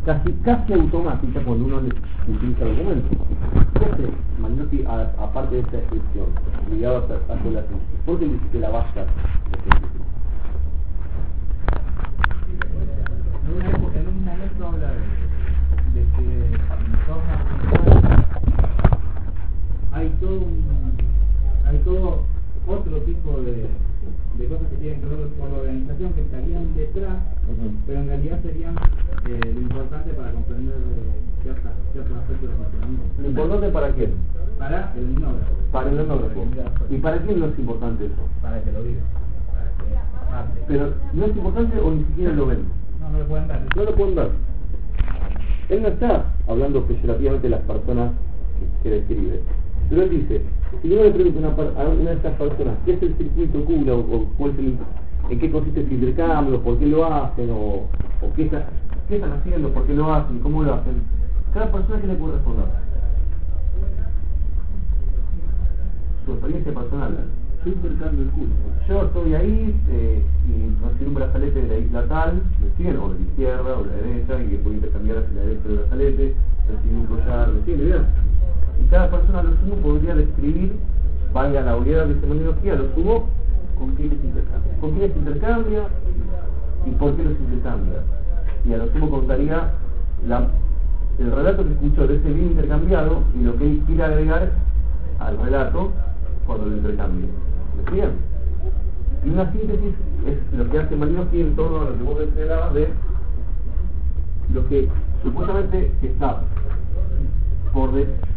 casi automática cuando uno utiliza documentos. ¿Qué hace Magniotti aparte de esta descripción ligada a la síntesis? ¿Por qué dice que la basta de síntesis? En un momento habla de que hay todo otro tipo de cosas que tienen que ver con la organización que estarían detrás, pero en realidad serían lo importante para comprender ciertos aspectos del funcionamiento. ¿Lo importante para quién? Para el etnógrafo. Para el etnógrafo. ¿Y para quién no es importante eso? Para que lo vive. Pero no es importante o ni siquiera lo ven. No lo pueden ver. No lo pueden ver. Él no está hablando peyorativamente de las personas que describe. Pero él dice, si yo le pregunto a una de estas personas qué es el circuito Kula o cuál es en qué consiste este intercambio, por qué lo hacen o qué están haciendo, por qué lo hacen, cómo lo hacen, cada persona que le puede responder. Su experiencia personal. Yo intercambio el culo. Yo estoy ahí y recibí un brazalete de la isla tal, ¿me siguen? O de la izquierda o de la derecha, y que puedo intercambiar hacia la derecha del brazalete, recibí un collar, ¿me siguen? ¿Bien? Y cada persona a lo sumo podría describir, valga la obviedad de semiología, a lo sumo, con quiénes intercambia y por qué los intercambia. Y a lo sumo contaría el relato que escuchó de ese bien intercambiado y lo que él quiere agregar al relato cuando lo intercambia. ¿Me siguen? Y una síntesis es lo que hace Malinowski en torno a lo que vos señalabas de lo que supuestamente está por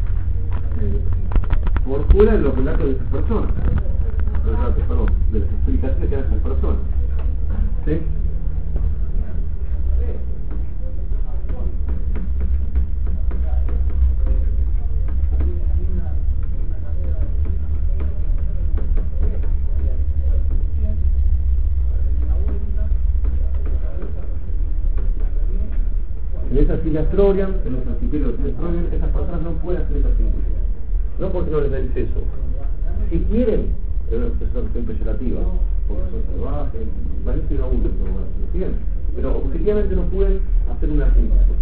fuera de los relatos de esas personas, de las explicaciones que dan esas personas. ¿Sí? En esas filas Trojan, en los archipélagos de Trojan, esas personas no pueden hacer esa síntesis. No porque no les da el acceso. Si quieren, es una cuestión peyorativa, porque son salvajes, parece que no abusan, ¿me siguen? Pero objetivamente no pueden hacer una síntesis.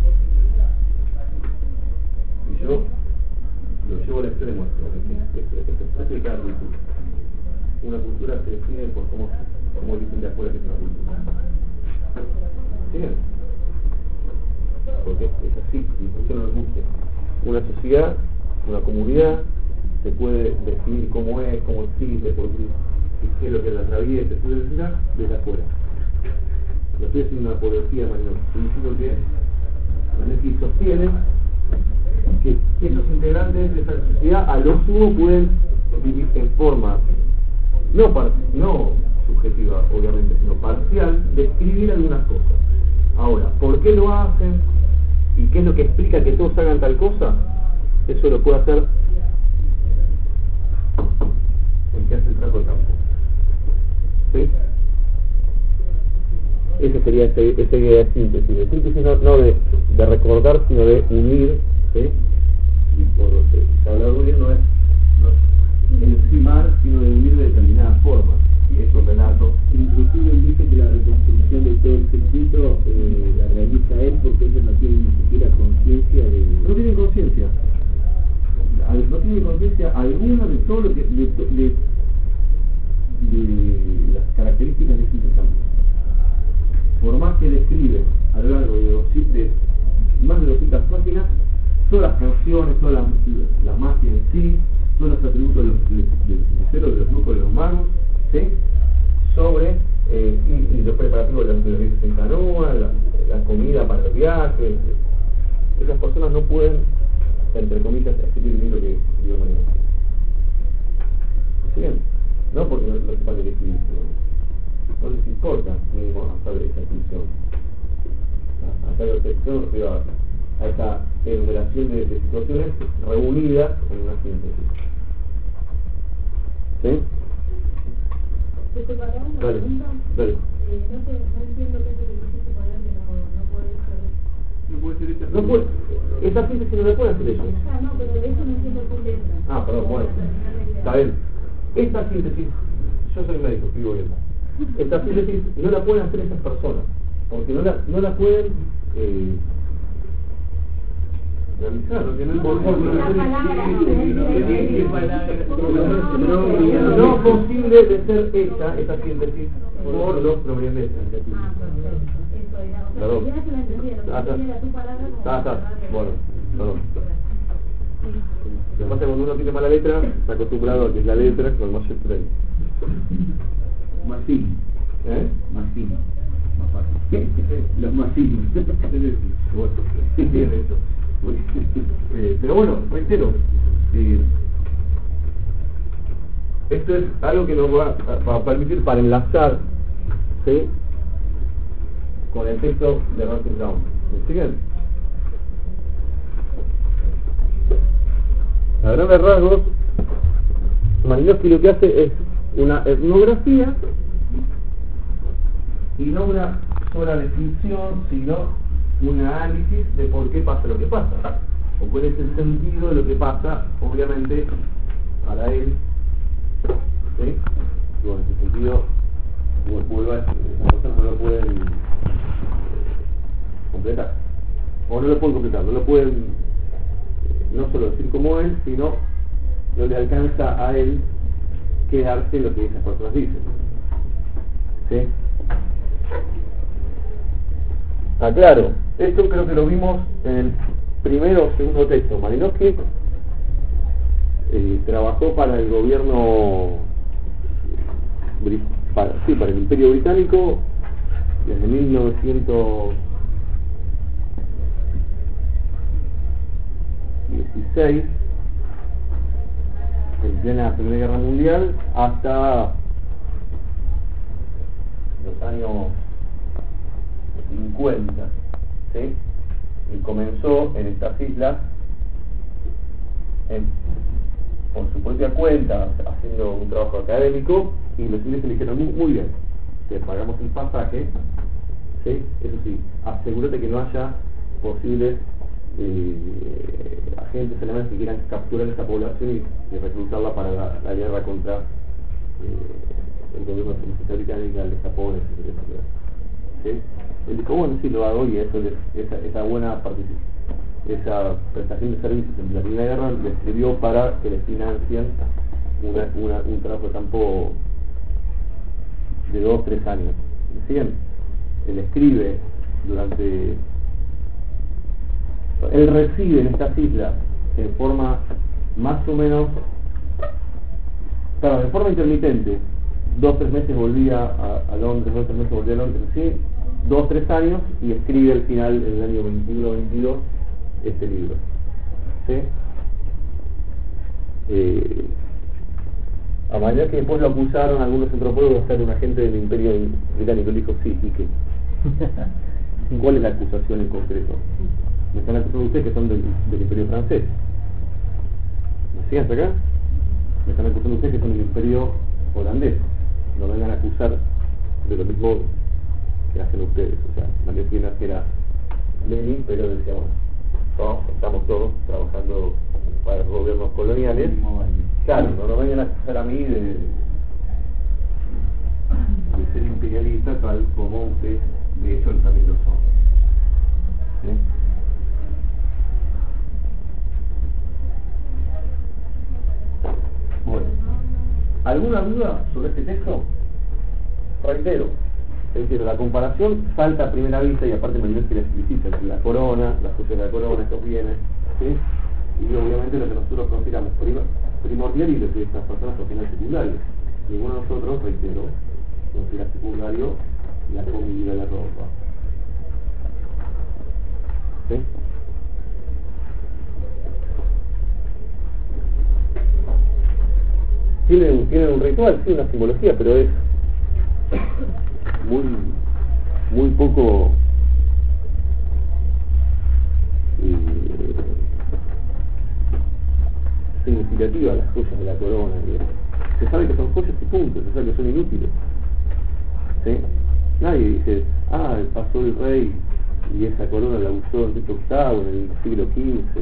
Y yo lo llevo al extremo, esto es cada cultura. Una cultura se define por cómo dicen de afuera que es una cultura. ¿Siguen? Porque es así, y por qué no nos guste. Una sociedad, una comunidad, se puede definir cómo es, cómo existe, por qué es lo que la atraviesa, etcétera, desde afuera. Lo estoy haciendo una apología de Magniotti. Estoy diciendo que Magniotti sostiene que esos integrantes de esa sociedad a lo sumo pueden vivir en forma no subjetiva, obviamente, sino parcial, describir algunas cosas. Ahora, ¿por qué lo hacen? ¿Y qué es lo que explica que todos hagan tal cosa? Eso lo puede hacer el que hace el trabajo de campo. ¿Sí? Esa sería esa idea de síntesis. De síntesis no de recordar, sino de unir. ¿Sí? Y por lo que se habla de unir no es encimar, sino de unir de determinada forma. Y esos relatos. Inclusive él dice que la reconstrucción de todo el circuito la realiza él porque ellos no tienen ni siquiera conciencia de... No tienen conciencia. No tienen conciencia alguna de todo lo que... de las características de ese intercambio. Por más que describe a lo largo de más de 200 páginas, todas las canciones, toda la magia en sí, todos los atributos de los hechiceros, de los grupos de los magos, ¿sí? Sobre y los preparativos de los viajes en canoa, la comida para los viajes. Esas personas no pueden, entre comillas, escribir el libro que escribió Magniotti. ¿Sí bien? No porque no sepan de qué escribir, no les importa mínimo hacer esa función. Yo me refiero a esa enumeración de situaciones reunidas en una síntesis. ¿Sí? Dale, dale. No entiendo qué es lo que dijiste poner que no puede ser. No puede, esa síntesis no la puede hacer ellos. No, pero de eso no entiendo tu letra. Perdón, bueno. Está bien. Esta síntesis, yo soy médico, estoy bien. Esta síntesis no la pueden hacer esas personas, porque no la pueden realizarlo, que no es No posible de ser hecha esta síntesis por los propietarios. Claro. Bueno, perdón. Lo que pasa cuando uno tiene mala letra, está acostumbrado a que es la letra con más estrella. Más fino. Más fino. Más fácil. Los más finos. Bueno, bien eso. Pero bueno, reitero, esto es algo que nos va a permitir para enlazar, ¿sí?, con el texto de Rotterdam. ¿Me siguen? A grandes rasgos, Malinowski lo que hace es una etnografía y no una sola descripción, sino un análisis de por qué pasa lo que pasa, o cuál es el sentido de lo que pasa, obviamente, para él, ¿sí? Y bueno, en ese sentido, vuelvo a decir, las cosas no lo pueden completar, o no lo pueden completar, no lo pueden no solo decir como él, sino no le alcanza a él quedarse en lo que esas personas dicen, ¿sí? Claro, esto creo que lo vimos en el primero o segundo texto. Malinowski trabajó para el gobierno, para el Imperio Británico desde 1916, en plena Primera Guerra Mundial, hasta los años 50, ¿sí? Y comenzó en estas islas por su propia cuenta, haciendo un trabajo académico, y los ingleses le dijeron, muy bien, te pagamos el pasaje, ¿sí? Eso sí, asegúrate que no haya posibles agentes alemanes que quieran capturar esta población y reclutarla para la guerra contra el gobierno británico, el de Japón, etc. ¿Sí? Él dijo, bueno, sí lo hago, y eso esa buena esa prestación de servicios en la Primera Guerra le sirvió para que le financien un trabajo de campo de 2 o 3 años. ¿Siguen? Él escribe él reside en estas islas en forma más o menos, de forma intermitente. 2 o 3 meses volvía a Londres, 2 o 3 meses volvía a Londres, ¿sí? 2 o 3 años, y escribe al final, en el año 21 o 22, este libro, ¿sí? A manera que después lo acusaron algunos antropólogos de ser un agente del Imperio Británico. Le dijo, sí, ¿y qué? ¿Cuál es la acusación en concreto? Me están acusando ustedes que son del Imperio francés. ¿Me siguen hasta acá? Me están acusando ustedes que son del Imperio holandés. No vengan a acusar de lo mismo que hacen ustedes. O sea, Malinowski era Lenin, pero decía, bueno, estamos todos trabajando para los gobiernos coloniales. Claro, no vengan a acusar a mí de ser imperialista, tal como ustedes de hecho también lo son. ¿Sí? Bueno, ¿alguna duda sobre este texto? Reitero, la comparación salta a primera vista, y aparte Malinowski la explicita, entre la corona, las cosas de la corona, estos bienes, ¿sí? Y obviamente lo que nosotros consideramos primordial, y lo que estas personas consideran secundario. Ninguno de nosotros, reitero, considera secundario la comida, la ropa. ¿Sí? Tienen un ritual, sí, una simbología, pero es muy poco significativa las joyas de la corona. Se sabe que son joyas y puntos, se sabe que son inútiles, ¿sí? Nadie dice, pasó el rey y esa corona la usó en Tito VIII en el siglo XV.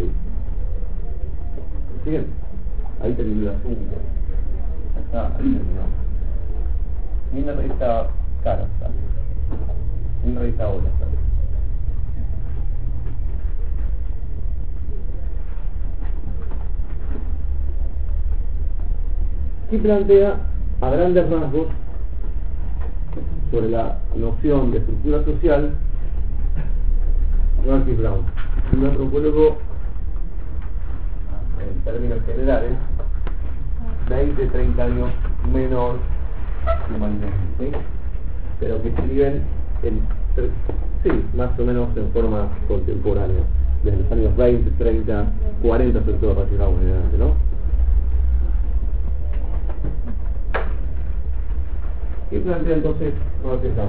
¿Sí? Ahí terminó el asunto. Ahí terminó. Ni una revista cara sale, ni una revista ahora sale. y plantea a grandes rasgos sobre la noción de estructura social Marquis Brown, un antropólogo en términos generales 20-30 años menor que Malinowski, ¿sí? Pero que escriben más o menos en forma contemporánea, desde los años 20, 30, 40 sobre todo Marquis Brown en adelante, ¿no? ¿Qué plantea entonces Marquis Brown?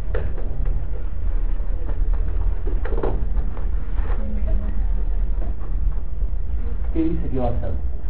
¿Qué dice que va a hacer?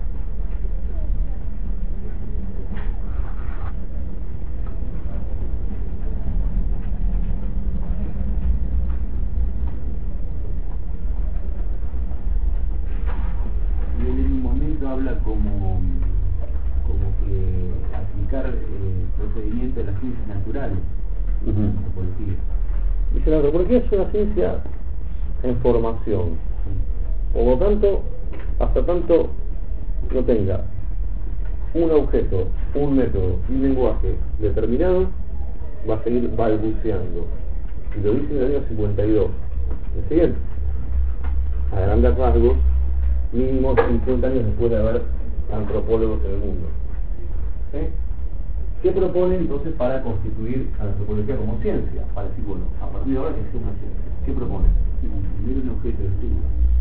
Y él en un momento habla como que aplicar procedimientos de las ciencias naturales, antropología. Dice, la antropología es una ciencia en formación. Por lo tanto, hasta tanto no tenga un objeto, un método y un lenguaje determinado, va a seguir balbuceando. Y lo dice en el año 52. ¿Me siguen? A grandes rasgos, mínimo 50 años después de haber antropólogos en el mundo. ¿Sí? ¿Qué propone entonces para constituir a la antropología como ciencia? Para decir, bueno, a partir de ahora que sea una ciencia. ¿Qué propone? Primero un objeto de estudio.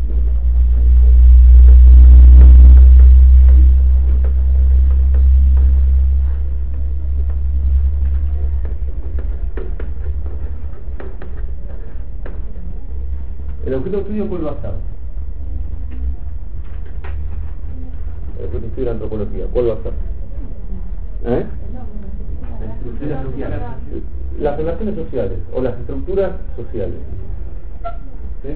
¿El objeto de estudio cuál va a ser? El objeto de estudio de la antropología, ¿cuál va a ser? La estructura social. Las relaciones sociales o las estructuras sociales. ¿Sí?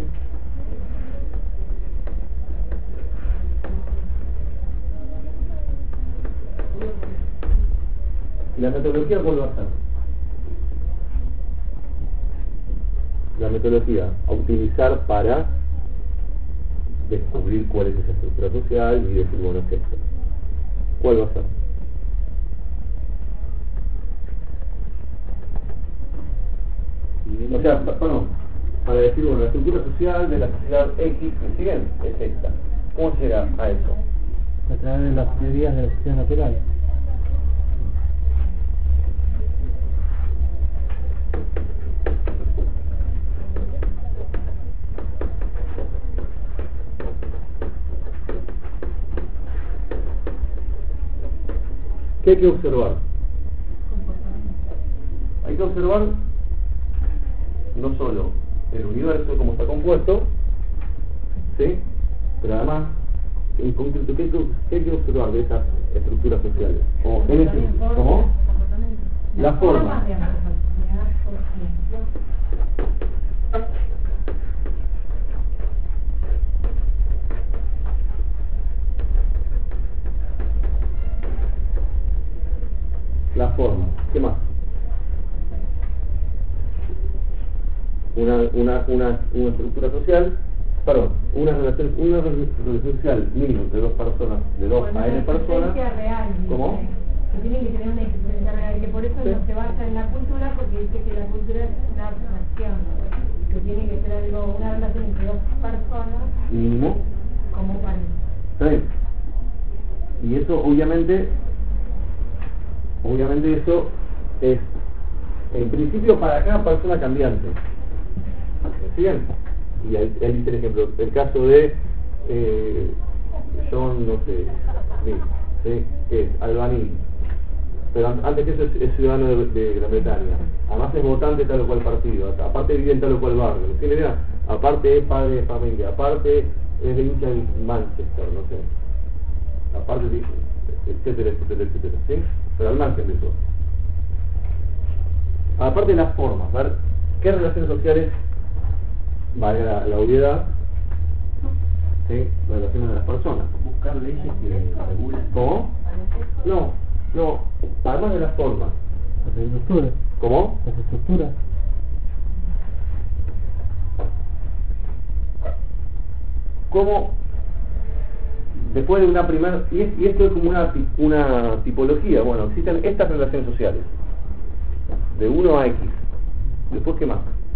¿Y la metodología cuál va a ser? La metodología a utilizar para descubrir cuál es esa estructura social y decir, bueno, es esto. ¿Cuál va a ser? O sea, para decir, bueno, la estructura social de la sociedad X, ¿me siguen? Es esta. ¿Cómo se llega a eso? A través de las teorías de la sociedad natural. ¿Qué hay que observar? Hay que observar no solo el universo como está compuesto, ¿sí? Pero además, en concreto, ¿qué hay que observar de esas estructuras sociales? ¿Cómo? La forma. La forma. ¿Qué más? Una estructura social, una relación social mínima entre dos personas, de dos a n personas. Real, ¿Cómo? Que tiene que tener una existencia real, que por eso Sí. no se basa en la cultura, porque dice que la cultura es una abstracción, que tiene que ser algo, una relación entre dos personas, Mínimo. como parece. Sí. Y eso obviamente eso es en principio para cada persona cambiante. ¿Me siguen? Y él dice el ejemplo, el caso de John, no sé, Smith, ¿sí? Que es albaní, pero antes que eso es ciudadano de Gran Bretaña, además es votante de tal o cual partido, aparte vive en tal o cual barrio, ¿no tiene idea? Aparte es padre de familia, aparte es de hincha en Manchester, no sé, aparte de, etcétera, ¿sí? Pero al margen de eso. Aparte de las formas, ver qué relaciones sociales, valga la obviedad, ¿sí? Relaciones de las personas. Buscar leyes que regulan. ¿Cómo? No, además de las formas. Las estructuras. ¿Cómo? Las estructuras. ¿Cómo después de una primera, y esto es como una tipología, bueno, existen estas relaciones sociales, de 1 a X, después ¿qué más?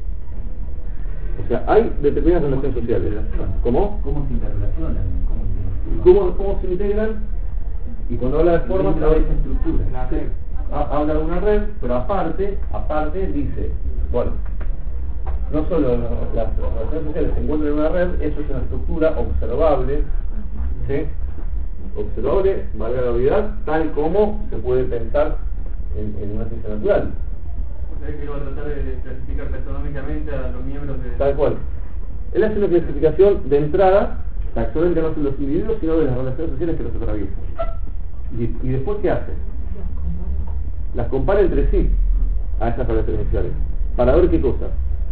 O sea, hay determinadas relaciones sociales. ¿Cómo? ¿Cómo se interrelacionan? ¿Cómo se integran? Y cuando habla de formas, habla de esa estructura. La red. Habla de una red, pero aparte dice, bueno, no solo las relaciones sociales se encuentran en una red, eso es una estructura observable, ¿sí? Observable, valga la obviedad, tal como se puede pensar en una ciencia natural. O sea que va a tratar de clasificar taxonómicamente a los miembros de... Tal cual. Él hace una clasificación de entrada, taxonómica no de los individuos, sino de las relaciones sociales que los atraviesan. Y después, ¿qué hace? Las compara entre sí a esas relaciones sociales, para ver qué cosa.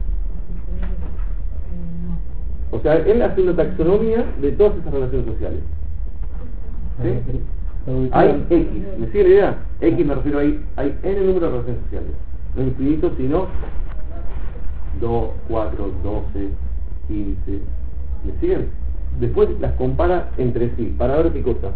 O sea, él hace una taxonomía de todas esas relaciones sociales. ¿Sí? Hay X, ¿me sigue la idea? X me refiero hay N número de relaciones sociales. No infinito, sino 2, 4, 12, 15. ¿Me siguen? Después las compara entre sí, para ver qué cosa.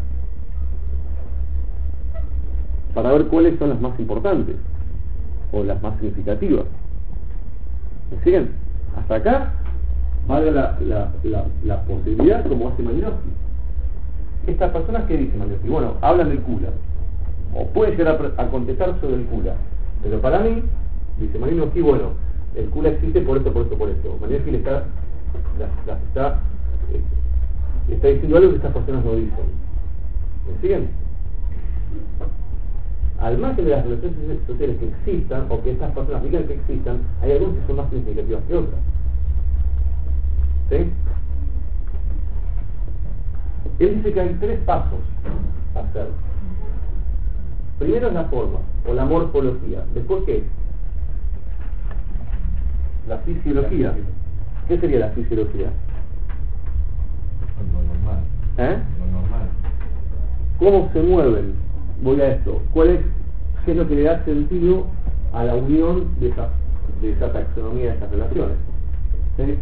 Para ver cuáles son las más importantes o las más significativas. ¿Me siguen? Hasta acá valga la posibilidad, como hace Malinowski. Estas personas que dicen Malinowski, bueno, hablan del Kula, o pueden llegar a contestar sobre el Kula, pero para mí, dice Malinowski, bueno, el Kula existe por esto. Malinowski le está diciendo algo que estas personas no dicen. ¿Me siguen? Al margen de las relaciones sociales que existan, o que estas personas digan que existan, hay algunas que son más significativas que otras. ¿Sí? Él dice que hay 3 pasos a hacer. Primero es la forma, o la morfología. Después, ¿qué? La fisiología. ¿Qué sería la fisiología? Lo normal. Lo normal. ¿Cómo se mueven? Voy a esto. ¿Qué es lo que le da sentido a la unión de esa taxonomía, de esas relaciones? ¿Sí?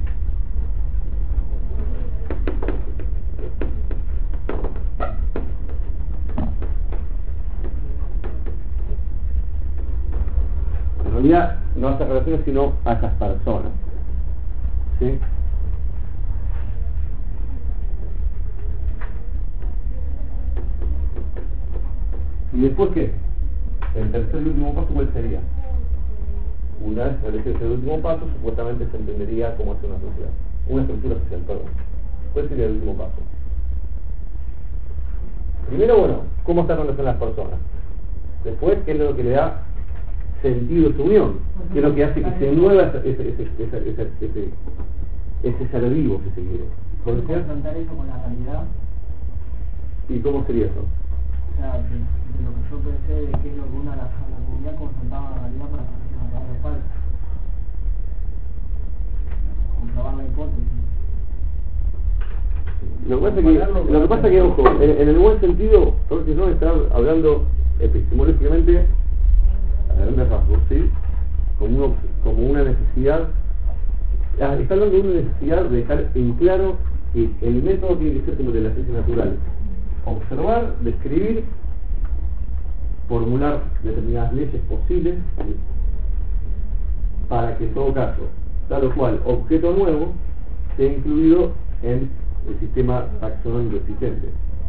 En realidad, no a esas relaciones, sino a esas personas. ¿Sí? ¿Y después qué? El tercer y último paso, ¿cuál sería? Una vez establecido el último paso, supuestamente se entendería cómo es una sociedad. Una estructura social, perdón. ¿Cuál sería el último paso? Primero, bueno, ¿cómo están relacionadas las personas? Después, ¿qué es lo que le da sentido a su unión? ¿Qué es lo que hace que se mueva ese ser vivo, si se quiere? ¿Cómo confrontar eso con la realidad? ¿Y cómo sería eso? O sea, de lo que yo pensé de qué es lo que una la comunidad confrontaba la realidad para hacer una palabra falsa. Comprobar la hipótesis. Lo que pasa es que, ojo, en el buen sentido, porque no está hablando epistemológicamente a grandes rasgos, ¿sí? Como una necesidad, está hablando de una necesidad de dejar en claro que el método tiene que ser como el de las ciencias naturales. Observar, describir, formular determinadas leyes posibles, ¿sí? Para que en todo caso, tal o cual objeto nuevo sea incluido en el sistema taxonómico existente.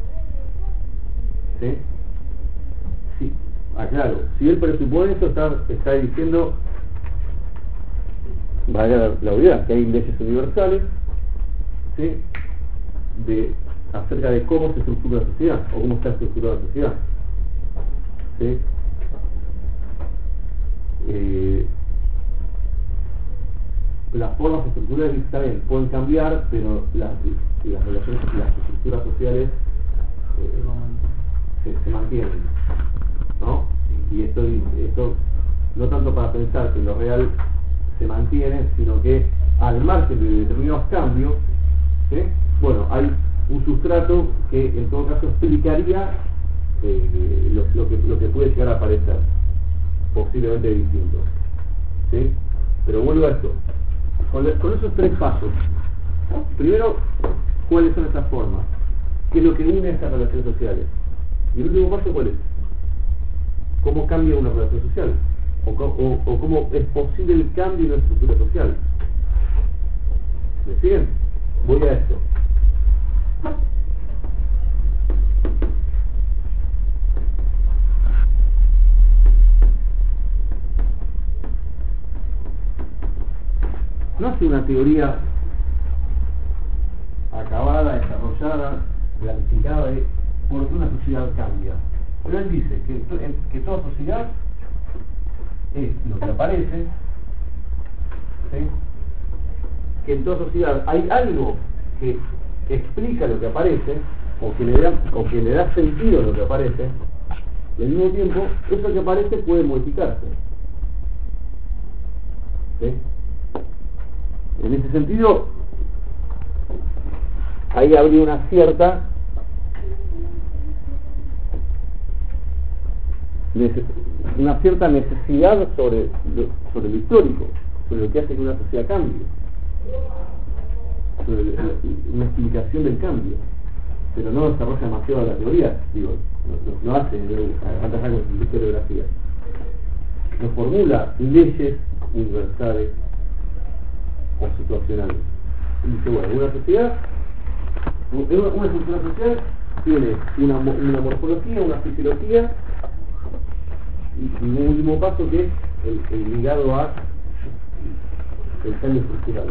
¿Sí? Sí, aclaro, si él presupone esto, está diciendo, vaya la obviedad, que hay leyes universales, ¿sí? Acerca de cómo se estructura la sociedad, o cómo está estructurada la sociedad. ¿Sí? Las formas estructurales también pueden cambiar, pero las relaciones y las estructuras sociales se mantienen, ¿no? Y esto no tanto para pensar que lo real se mantiene, sino que al margen de determinados cambios, ¿sí? Bueno, hay un sustrato que en todo caso explicaría lo que puede llegar a aparecer, posiblemente distinto. ¿Sí? Pero vuelvo a esto. Con esos 3 pasos, primero, ¿cuáles son estas formas? ¿Qué es lo que une estas relaciones sociales? Y el último paso, ¿cuál es? ¿Cómo cambia una relación social? O cómo es posible el cambio en una estructura social. ¿Me siguen? Voy a esto. No hace una teoría acabada, desarrollada, planificada de por qué una sociedad cambia. Pero él dice que toda sociedad es lo que aparece, ¿sí? Que en toda sociedad hay algo que explica lo que aparece, o que le da sentido a lo que aparece, y al mismo tiempo, eso que aparece puede modificarse. ¿Sí? En ese sentido, ahí habría una cierta necesidad sobre lo histórico, sobre lo que hace que una sociedad cambie, sobre una explicación del cambio, pero no desarrolla demasiado la teoría, digo, no hace tantas años en historiografía, no formula leyes universales o situacionales. Y dice, bueno, una estructura social tiene una morfología, una fisiología y un último paso que es el ligado a el cambio estructural.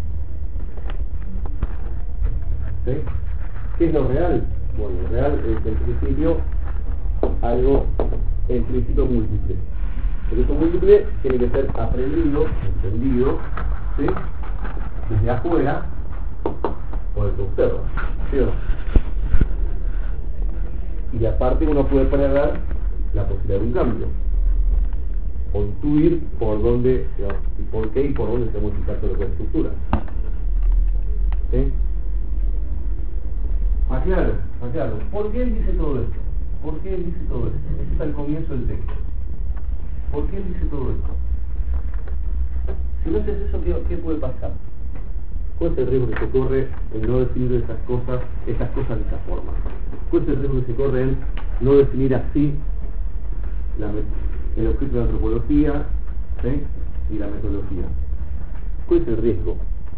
¿Sí? ¿Qué es lo real? Bueno, lo real es en principio algo en principio múltiple. El uso múltiple tiene que ser aprendido, entendido, ¿sí? Desde afuera por el que observa, ¿sí o no? Y aparte uno puede prever la posibilidad de un cambio, o intuir por dónde, y por qué y por dónde se modifica todo lo que es estructura. ¿Sí? Aclaro. ¿Por qué él dice todo esto? ¿Por qué él dice todo esto? Este es el comienzo del texto. ¿Por qué él dice todo esto? Si no haces eso, ¿qué puede pasar? ¿Cuál es el riesgo que se corre en no definir estas cosas de esa forma? ¿Cuál es el riesgo que se corre en no definir así el objeto de la antropología, ¿sí? Y la metodología? ¿Cuál es el riesgo?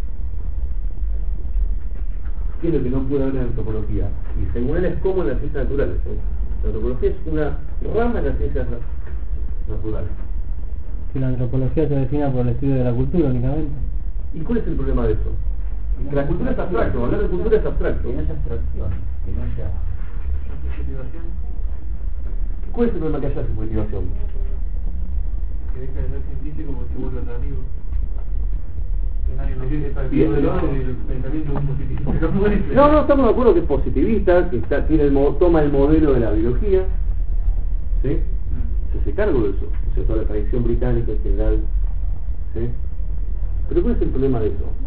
¿Qué es lo que no puede haber en la antropología? Y según él es como en las ciencias naturales, ¿sí? La antropología es una rama de las ciencias naturales. Si la antropología se define por el estudio de la cultura únicamente. ¿Y cuál es el problema de eso? Que la cultura es abstracto, hablar de cultura es abstracto. Que no haya abstracción, que no haya Subjetivación, ¿Cuál es el problema que haya subjetivación? que deja de ser científico porque se vuelve atractivo. Que nadie lo quiere para Y eso no- el pensamiento de un positivista. Pero no es- No, estamos de acuerdo que es positivista, que toma el modelo de la biología, ¿sí? Se hace cargo de eso, o sea, toda la tradición británica en general, ¿sí? Pero ¿cuál es el problema de eso?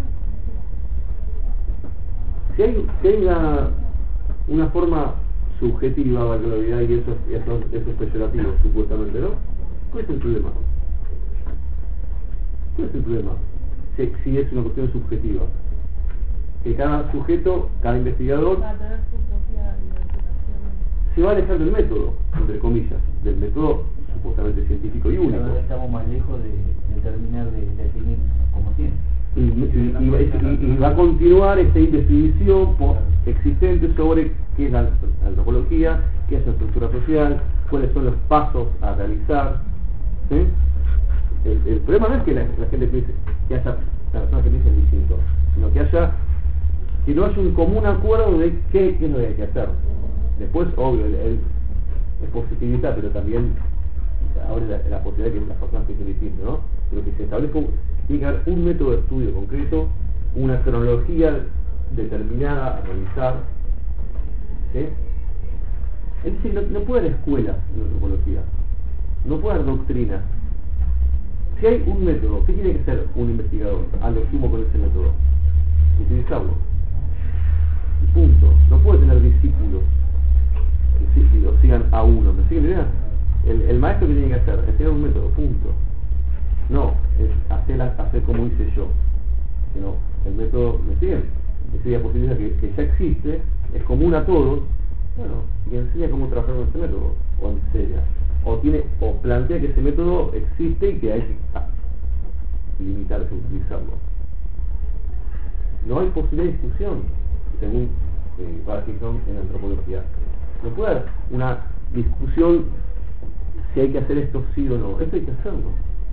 Si hay una forma subjetiva, valorabilidad, y eso es peyorativo, supuestamente, ¿no? ¿Cuál es el problema? ¿Cuál es el problema? Si es una cuestión subjetiva. Que cada sujeto, cada investigador, Va a tener su propia interpretación. se va a alejar del método, entre comillas, del método supuestamente científico y Cada único. vez estamos más lejos de terminar de definir como ciencia. Y va a continuar esta investigación existente sobre qué es la antropología, qué es la estructura social, cuáles son los pasos a realizar, ¿sí? El problema no es que la gente piense, que haya personas que piensen distinto, sino que no haya un común acuerdo de qué es lo que hay que hacer. Después, obvio, él es positivista, pero también abre la posibilidad de que las personas piensen distinto, ¿no? Pero que se establezca tiene que haber un método de estudio concreto, una cronología determinada a realizar, ¿sí? Él dice, no puede haber escuelas en antropología, no puede haber doctrina. Si hay un método, ¿qué tiene que hacer un investigador a lo sumo con ese método? Utilizarlo. Y punto. No puede tener discípulos que lo sigan a uno. ¿Me siguen la idea? El maestro que tiene que hacer, enseñar un método, punto. No, es hacer como hice yo. Sino, el método, ¿me siguen? ese diapositiva que ya existe, es común a todos, bueno, y enseña cómo trabajar con ese método, o enseña, o plantea que ese método existe y que hay que limitarse a utilizarlo. No hay posibilidad de discusión, según Parkinson en antropología. No puede haber una discusión si hay que hacer esto sí o no. Esto hay que hacerlo.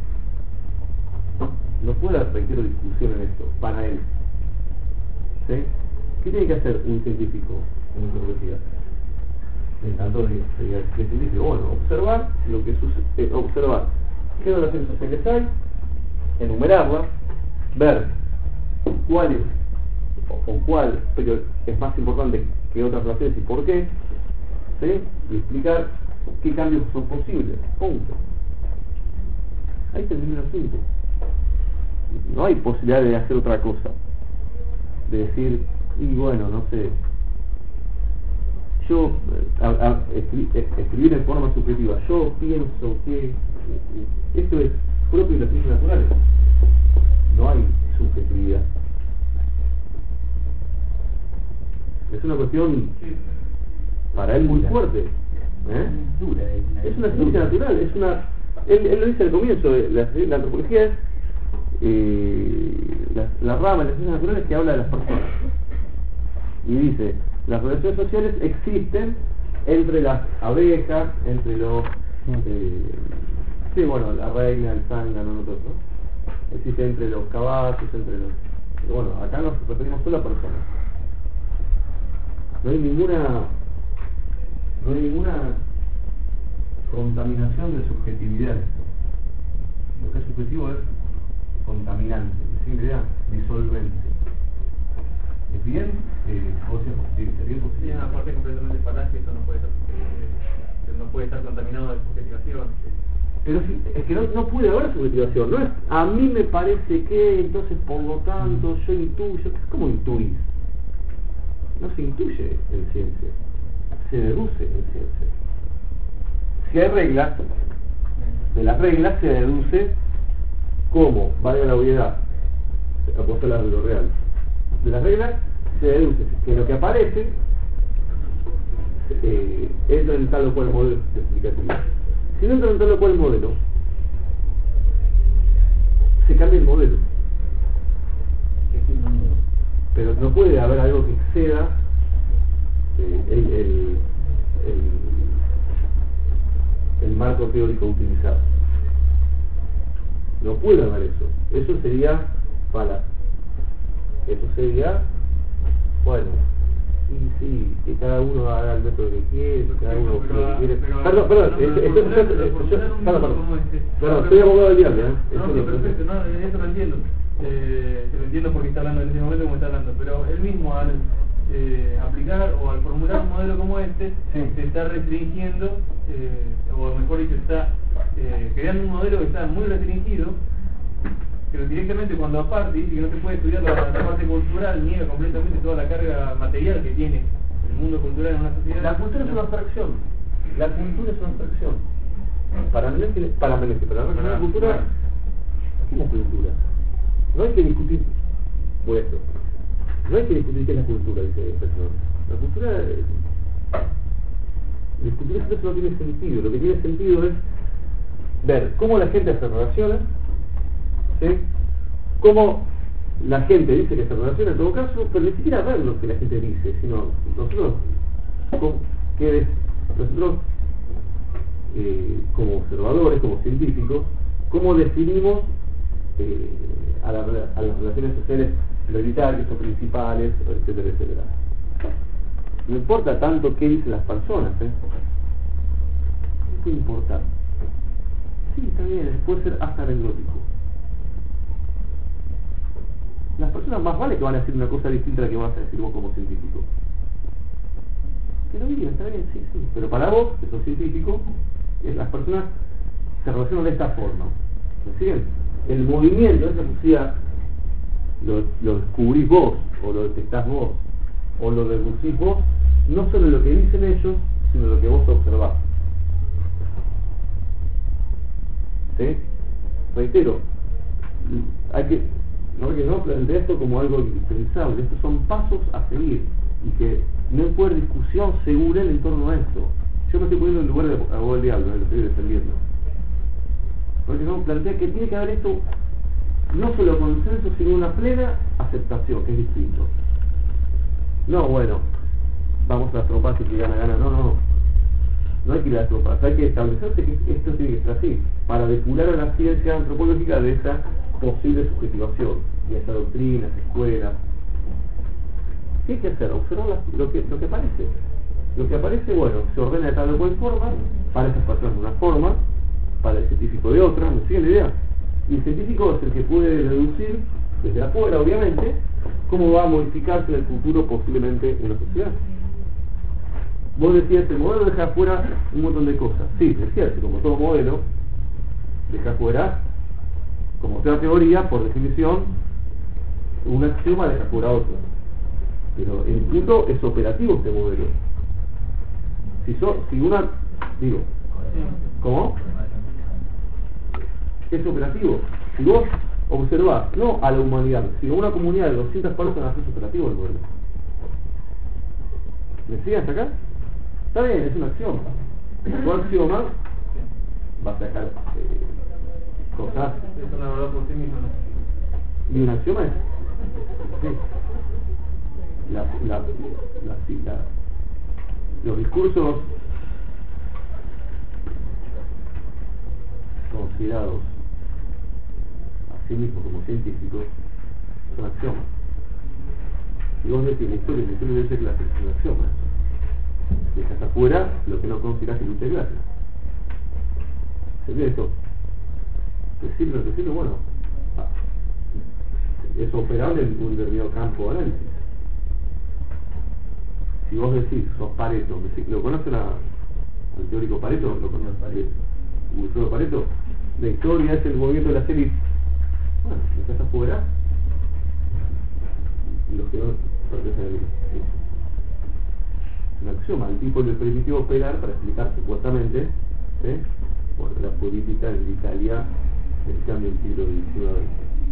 No puede haber, requiero discusión en esto, para él. ¿Sí? ¿Qué tiene que hacer un científico en antropología? En tanto de científico, bueno, observar lo que sucede, observar qué relaciones sociales hay, enumerarlas, ver cuáles o cuál pero es más importante que otras relaciones y por qué, ¿sí? Y explicar qué cambios son posibles. Punto. Ahí termina el asunto. No hay posibilidad de hacer otra cosa, de decir, y bueno, no sé, yo escribir en forma subjetiva, yo pienso que esto es propio de las ciencias naturales. No hay subjetividad. Es una cuestión para él muy fuerte. Es una ciencia natural, es una. Él lo dice al comienzo, la antropología es la rama de las ciencias naturales que habla de las personas. Y dice, las relaciones sociales existen entre las abejas, entre los la reina, el zángano, nosotros, ¿no? Existe entre los caballos, entre los. Pero bueno, acá nos referimos solo a personas. No hay ninguna contaminación de subjetividad. Lo que es subjetivo es contaminante, ¿sí? Idea disolvente. Es bien, sería Sí, una parte completamente falaz, que esto no puede estar contaminado de subjetivación. Pero si, es que no puede haber subjetivación, no es a mí me parece que, entonces por lo tanto yo intuyo. ¿Cómo intuyes? No se intuye en ciencia, se deduce en ciencia. Si hay reglas, de las reglas se deduce cómo, valga la obviedad, apostar a lo real. De las reglas se deduce que lo que aparece entra en tal o cual modelo explicativo. Si no entra en tal o cual modelo, se cambia el modelo. Pero no puede haber algo que exceda el marco teórico utilizado. No puede haber eso. Eso sería falaz. Eso sería, bueno, sí, que cada uno haga el método que quiere, que cada uno lo que quiere. Perdón, soy abogado del diablo, No, sí, perfecto, eso lo entiendo. Se lo entiendo porque está hablando en ese momento como está hablando, pero él mismo al aplicar o al formular un modelo como este, se está restringiendo, o mejor dicho, está creando un modelo que está muy restringido, pero directamente cuando aparte dice que no se puede estudiar la parte cultural, niega completamente toda la carga material que tiene el mundo cultural en una sociedad. La cultura es una abstracción. La cultura es una abstracción. Para la cultura, ¿qué es la cultura? No hay que discutir esto. No hay que discutir qué es la cultura, dice el profesor. La cultura, discutir eso no tiene sentido. Lo que tiene sentido es ver cómo la gente se relaciona, ¿sí? Cómo la gente dice que se relaciona en todo caso, pero ni siquiera ver lo que la gente dice, sino nosotros como observadores, como científicos, cómo definimos a las relaciones sociales prioritarias o principales, etcétera, etcétera. No importa tanto qué dicen las personas, ¿Qué puede importar? Sí, está bien, puede ser hasta anecdótico. Las personas más vale que van a decir una cosa distinta a la que vas a decir vos como científico. Que lo digan, está bien, sí. Pero para vos, que sos científico, las personas se relacionan de esta forma. ¿Me siguen? El movimiento de esa sociedad lo descubrís vos, o lo detectás vos, o lo deducís vos, no solo lo que dicen ellos, sino lo que vos observás. ¿Sí? Reitero, ¿no? Que no plantea esto como algo indispensable. Estos son pasos a seguir y que no puede haber discusión segura en torno a esto. Yo me estoy poniendo en lugar de abogado del diablo, lo estoy defendiendo. Porque no plantea que tiene que haber esto, no solo consenso, sino una plena aceptación, que es distinto. No, bueno, vamos a las trompas y que gana, no hay que ir a las trompas, hay que establecerse que esto tiene que ser así, para depurar a la ciencia antropológica de esa posible subjetivación, y esa doctrina, esa escuela. ¿Qué hay que hacer? Observar lo que aparece. Lo que aparece, bueno, se ordena de tal o cual forma, para esas personas de una forma, para el científico de otra, ¿me sigue la idea? Y el científico es el que puede deducir, desde afuera obviamente, cómo va a modificarse en el futuro posiblemente en la sociedad. Vos decías, el modelo deja afuera un montón de cosas. Sí, es cierto, como todo modelo, deja afuera, como toda teoría, por definición, un axioma deja fuera otro. Pero en punto es operativo este modelo. Si una, digo, ¿cómo? Es operativo. Si vos observás, no a la humanidad, sino a una comunidad de 200 personas, es operativo el modelo. ¿Me siguen hasta acá? Está bien, es un axioma. Tu axioma va a sacar cosas. Es una verdad por sí misma, ¿no? Y un axioma es sí, los discursos considerados a sí mismos como científicos son axiomas. Si vos decís la historia de lucha de clases es un axioma, dejas afuera lo que no considerás que lucha de clases. ¿Se ve esto? Decirlo, bueno, es operable en un determinado campo de análisis. Si vos decís, sos Pareto, ¿lo conocen al teórico Pareto? ¿Lo conocen Wilfredo Pareto? La historia es el movimiento de las élites. Bueno, si estás afuera, los que no pertenecen a la élite. Es un axioma, el tipo le permitió operar para explicar supuestamente, ¿sí? Bueno, la política en Italia del cambio del siglo XIX.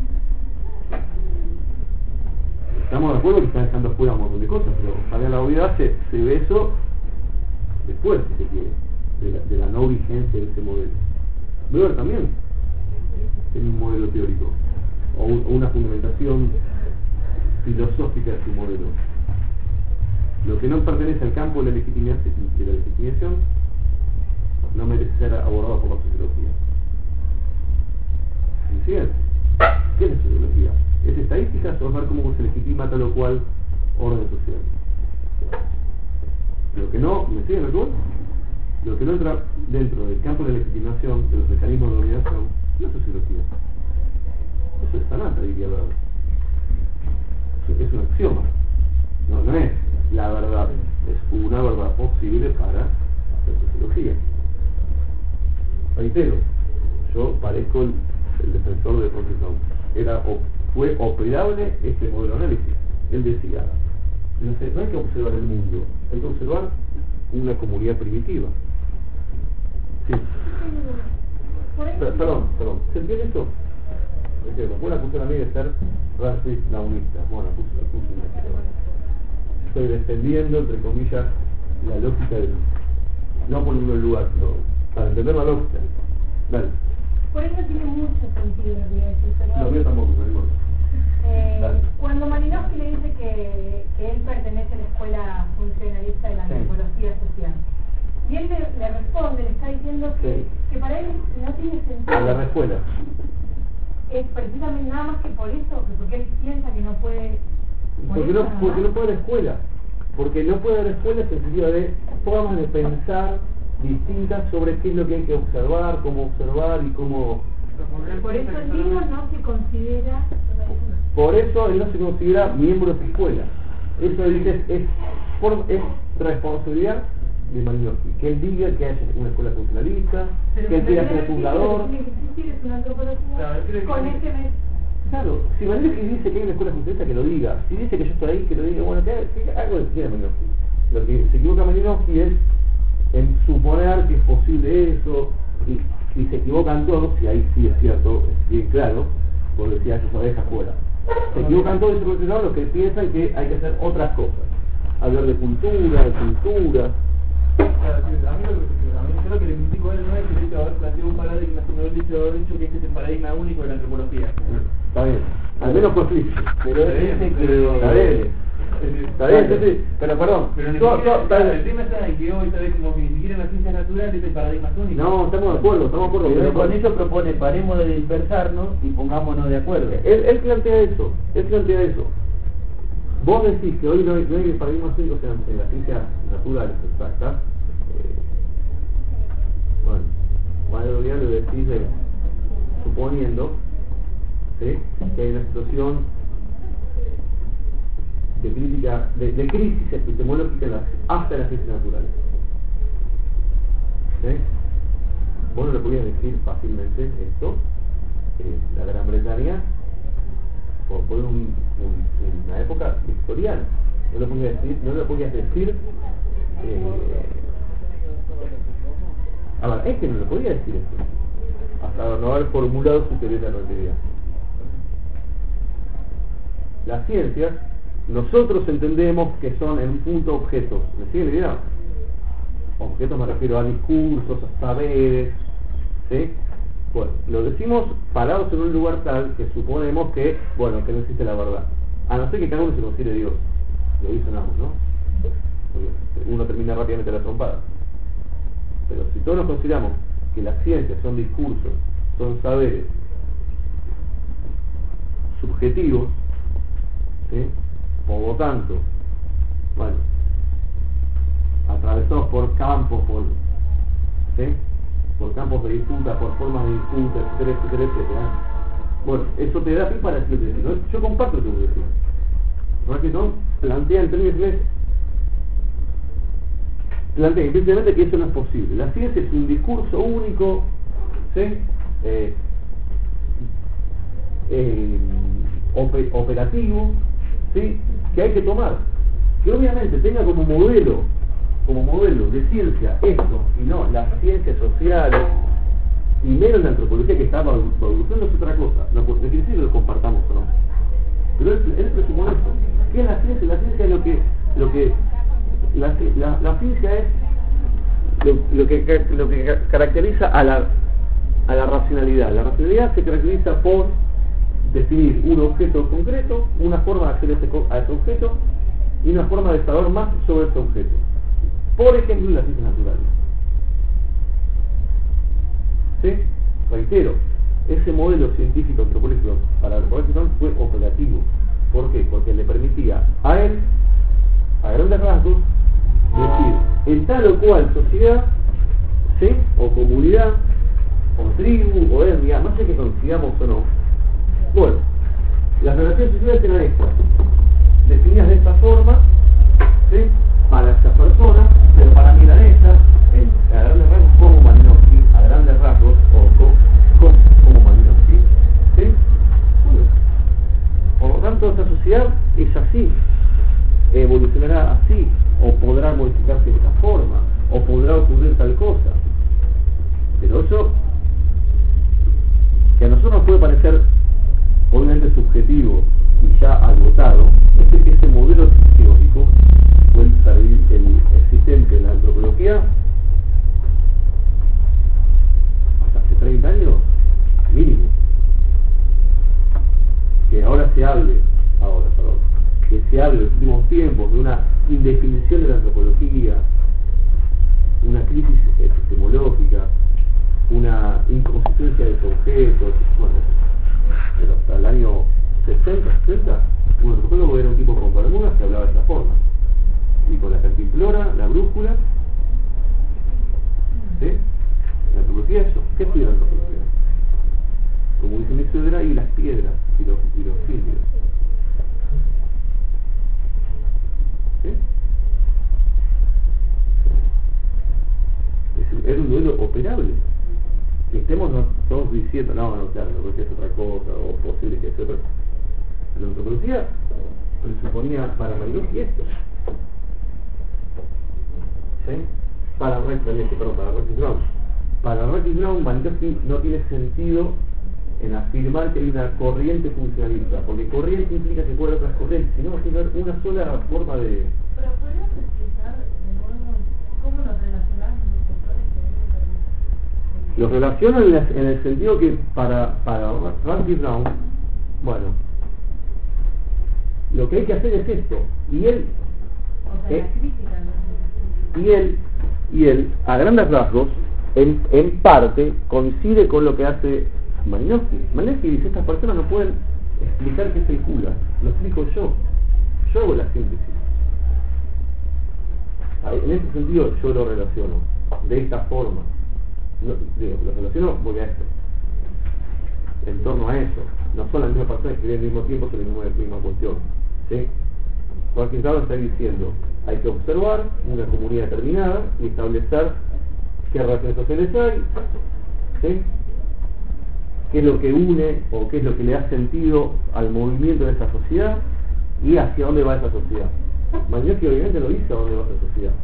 Estamos de acuerdo que está dejando afuera un montón de cosas, pero para la obviedad se ve eso después, si se quiere, de la no vigencia de ese modelo. Weber también tiene un modelo teórico, o una fundamentación filosófica de su modelo. Lo que no pertenece al campo de la legitimación no merece ser abordado por la sociología. ¿Entiendes? ¿Qué es la sociología? Es estadística sobre ver cómo se legitima tal o cual orden social. Lo que no, ¿me siguen acá? Lo que no entra dentro del campo de la legitimación, de los mecanismos de dominación, no es sociología. Eso es sanata, diría verdad. Es un axioma. No es la verdad, es una verdad posible para hacer sociología. Reitero, yo parezco el defensor de Francis. Fue operable este modelo de análisis. Él decía, no hay que observar el mundo, hay que observar una comunidad primitiva. Sí. Perdón, ¿se entiende esto? Una acusar a mí de ser racista, bueno, estoy defendiendo, entre comillas, la lógica del... no poniendo el lugar, pero para entender la lógica. Dale. Por eso tiene mucho sentido lo que voy a decir, pero... Lo mío tampoco, no importa. Cuando Malinowski le dice que él pertenece a la escuela funcionalista de la antropología social, y él le responde, le está diciendo que para él no tiene sentido. A la respuesta. Es precisamente nada más que por eso, porque él piensa que no puede... Porque no puede haber escuela. Porque no puede haber escuela en el sentido de formas de pensar distintas sobre qué es lo que hay que observar, cómo observar y cómo... Por eso el libro no se considera... Por eso él no se considera miembro de esa escuela. Eso dice es responsabilidad de Malinowski. Que él diga que haya una escuela funcionalista, que él quiera ser fundador. Es una antropología con ese mes. Claro, si Malinowski dice que hay una escuela funcionalista, que lo diga. Si dice que yo estoy ahí, que lo diga. Bueno, que algo de que quiera Malinowski. Lo que se equivoca Malinowski es en suponer que es posible eso, y se equivocan todos, y ahí sí es cierto, es bien claro, porque decía que se deja fuera. Se equivocan todos los que piensan que hay que hacer otras cosas. Hablar de cultura, de cultura. Claro, sí, a mí yo lo que le critico a él no es el hecho de haber planteado un paradigma, sino el hecho de haber dicho que este es el paradigma único de la antropología. Está bien, al menos fue Flix. Pero él dice que... Está bien, sí, pero perdón. Pero el tema está en que hoy sabes como que ni siquiera en las ciencias naturales es el paradigma único. No, estamos de acuerdo, Pero con eso propone, paremos de dispersarnos y pongámonos de acuerdo. Él plantea eso. Vos decís que hoy no hay paradigmas únicos en las ciencias naturales exactas. Bueno, mayoría lo decís suponiendo, ¿sí?, que hay una situación de crisis epistemológica hasta las ciencias naturales. ¿Sí? Vos no lo podías decir fácilmente esto. La Gran Bretaña fue una época victoriana. No lo podías decir. A ver, es que no lo podía decir esto hasta no haber formulado su teoría de la relatividad. Las ciencias, nosotros entendemos que son en un punto objetos. ¿Me sigue la idea? Objetos me refiero a discursos, a saberes, ¿sí? Bueno, lo decimos parados en un lugar tal que suponemos que, bueno, que no existe la verdad. A no ser que cada uno se considere Dios. Lo ahí sonamos, ¿no? Porque uno termina rápidamente la trompada. Pero si todos nos consideramos que las ciencias son discursos, son saberes subjetivos, ¿sí?, por lo tanto, bueno, atravesados por campos, ¿sí?, por campos de disputa, por formas de disputa, etcétera. Bueno, eso te da pie para decir, ¿no? Yo comparto lo que vos decís. ¿No es que no? Plantea en términos generales, plantea implícitamente que eso no es posible. La ciencia es un discurso único, ¿sí?, operativo, ¿sí?, que hay que tomar, que obviamente tenga como modelo de ciencia esto y no las ciencias sociales y menos la antropología que está evolucionando es otra cosa. No quiere decir que lo compartamos o no, pero él presupone esto. ¿Qué es la ciencia? La ciencia es la ciencia es lo que caracteriza a la racionalidad. La racionalidad se caracteriza por definir un objeto concreto, una forma de acceder a ese objeto y una forma de saber más sobre ese objeto. Por ejemplo, en las ciencias naturales. ¿Sí? Reitero, ese modelo científico antropológico para la antropología fue operativo. ¿Por qué? Porque le permitía a él, a grandes rasgos, decir en tal o cual sociedad, ¿sí?, o comunidad, o tribu, o etnia, no sé que coincidamos o no. Bueno, las relaciones sociales eran estas, definidas de esta forma, ¿sí?, para esta persona, pero para milanesas, a grandes rasgos como Malinowski, a grandes rasgos, o como Malinowski, ¿sí? Por lo tanto, esta sociedad es así, evolucionará así, o podrá modificarse de esta forma, o podrá ocurrir tal cosa. Pero eso, que a nosotros nos puede parecer obviamente subjetivo y ya agotado, es que ese modelo teórico fue el existente en la antropología hasta hace 30 años mínimo. Que ahora se hable en los últimos tiempos de una indefinición de la antropología, una crisis epistemológica, una inconsistencia de los objetos, bueno, pero hasta el año 60, un antropólogo era un tipo con bermudas que hablaba de esta forma, y con la cantimplora, la brújula, ¿sí? La antropología es eso. ¿Qué estudia la antropología? Como dice Mixedra, y las piedras y los filios. ¿Sí? Es un modelo operable. Que estemos todos diciendo, no, claro, la antropología es otra cosa, o posible que sea otra cosa. La antropología presuponía para Malinowski esto. ¿Sí? Para Reckless Brown, Malinowski no tiene sentido en afirmar que hay una corriente funcionalista, porque corriente implica que puede haber otras corrientes, si no va a tener una sola forma de... Pero ¿podrías explicar de nuevo cómo nos relacionamos los sectores que Los relaciono en el sentido que para Ramsey Brown, bueno, lo que hay que hacer es esto, y él, o sea, la crítica, ¿no? y él, a grandes rasgos, en parte, coincide con lo que hace Malinowski. Malinowski dice, estas personas no pueden explicar qué es el Kula, lo explico yo hago la síntesis. En ese sentido yo lo relaciono, de esta forma. Lo relaciono porque a esto, en torno a eso. No son las mismas personas que viven al mismo tiempo sobre la misma cuestión, ¿sí? Porque está diciendo, hay que observar una comunidad determinada y establecer qué relaciones sociales hay, ¿sí? Qué es lo que une o qué es lo que le da sentido al movimiento de esa sociedad y hacia dónde va esa sociedad. Malinowski obviamente lo dice a dónde va esa sociedad,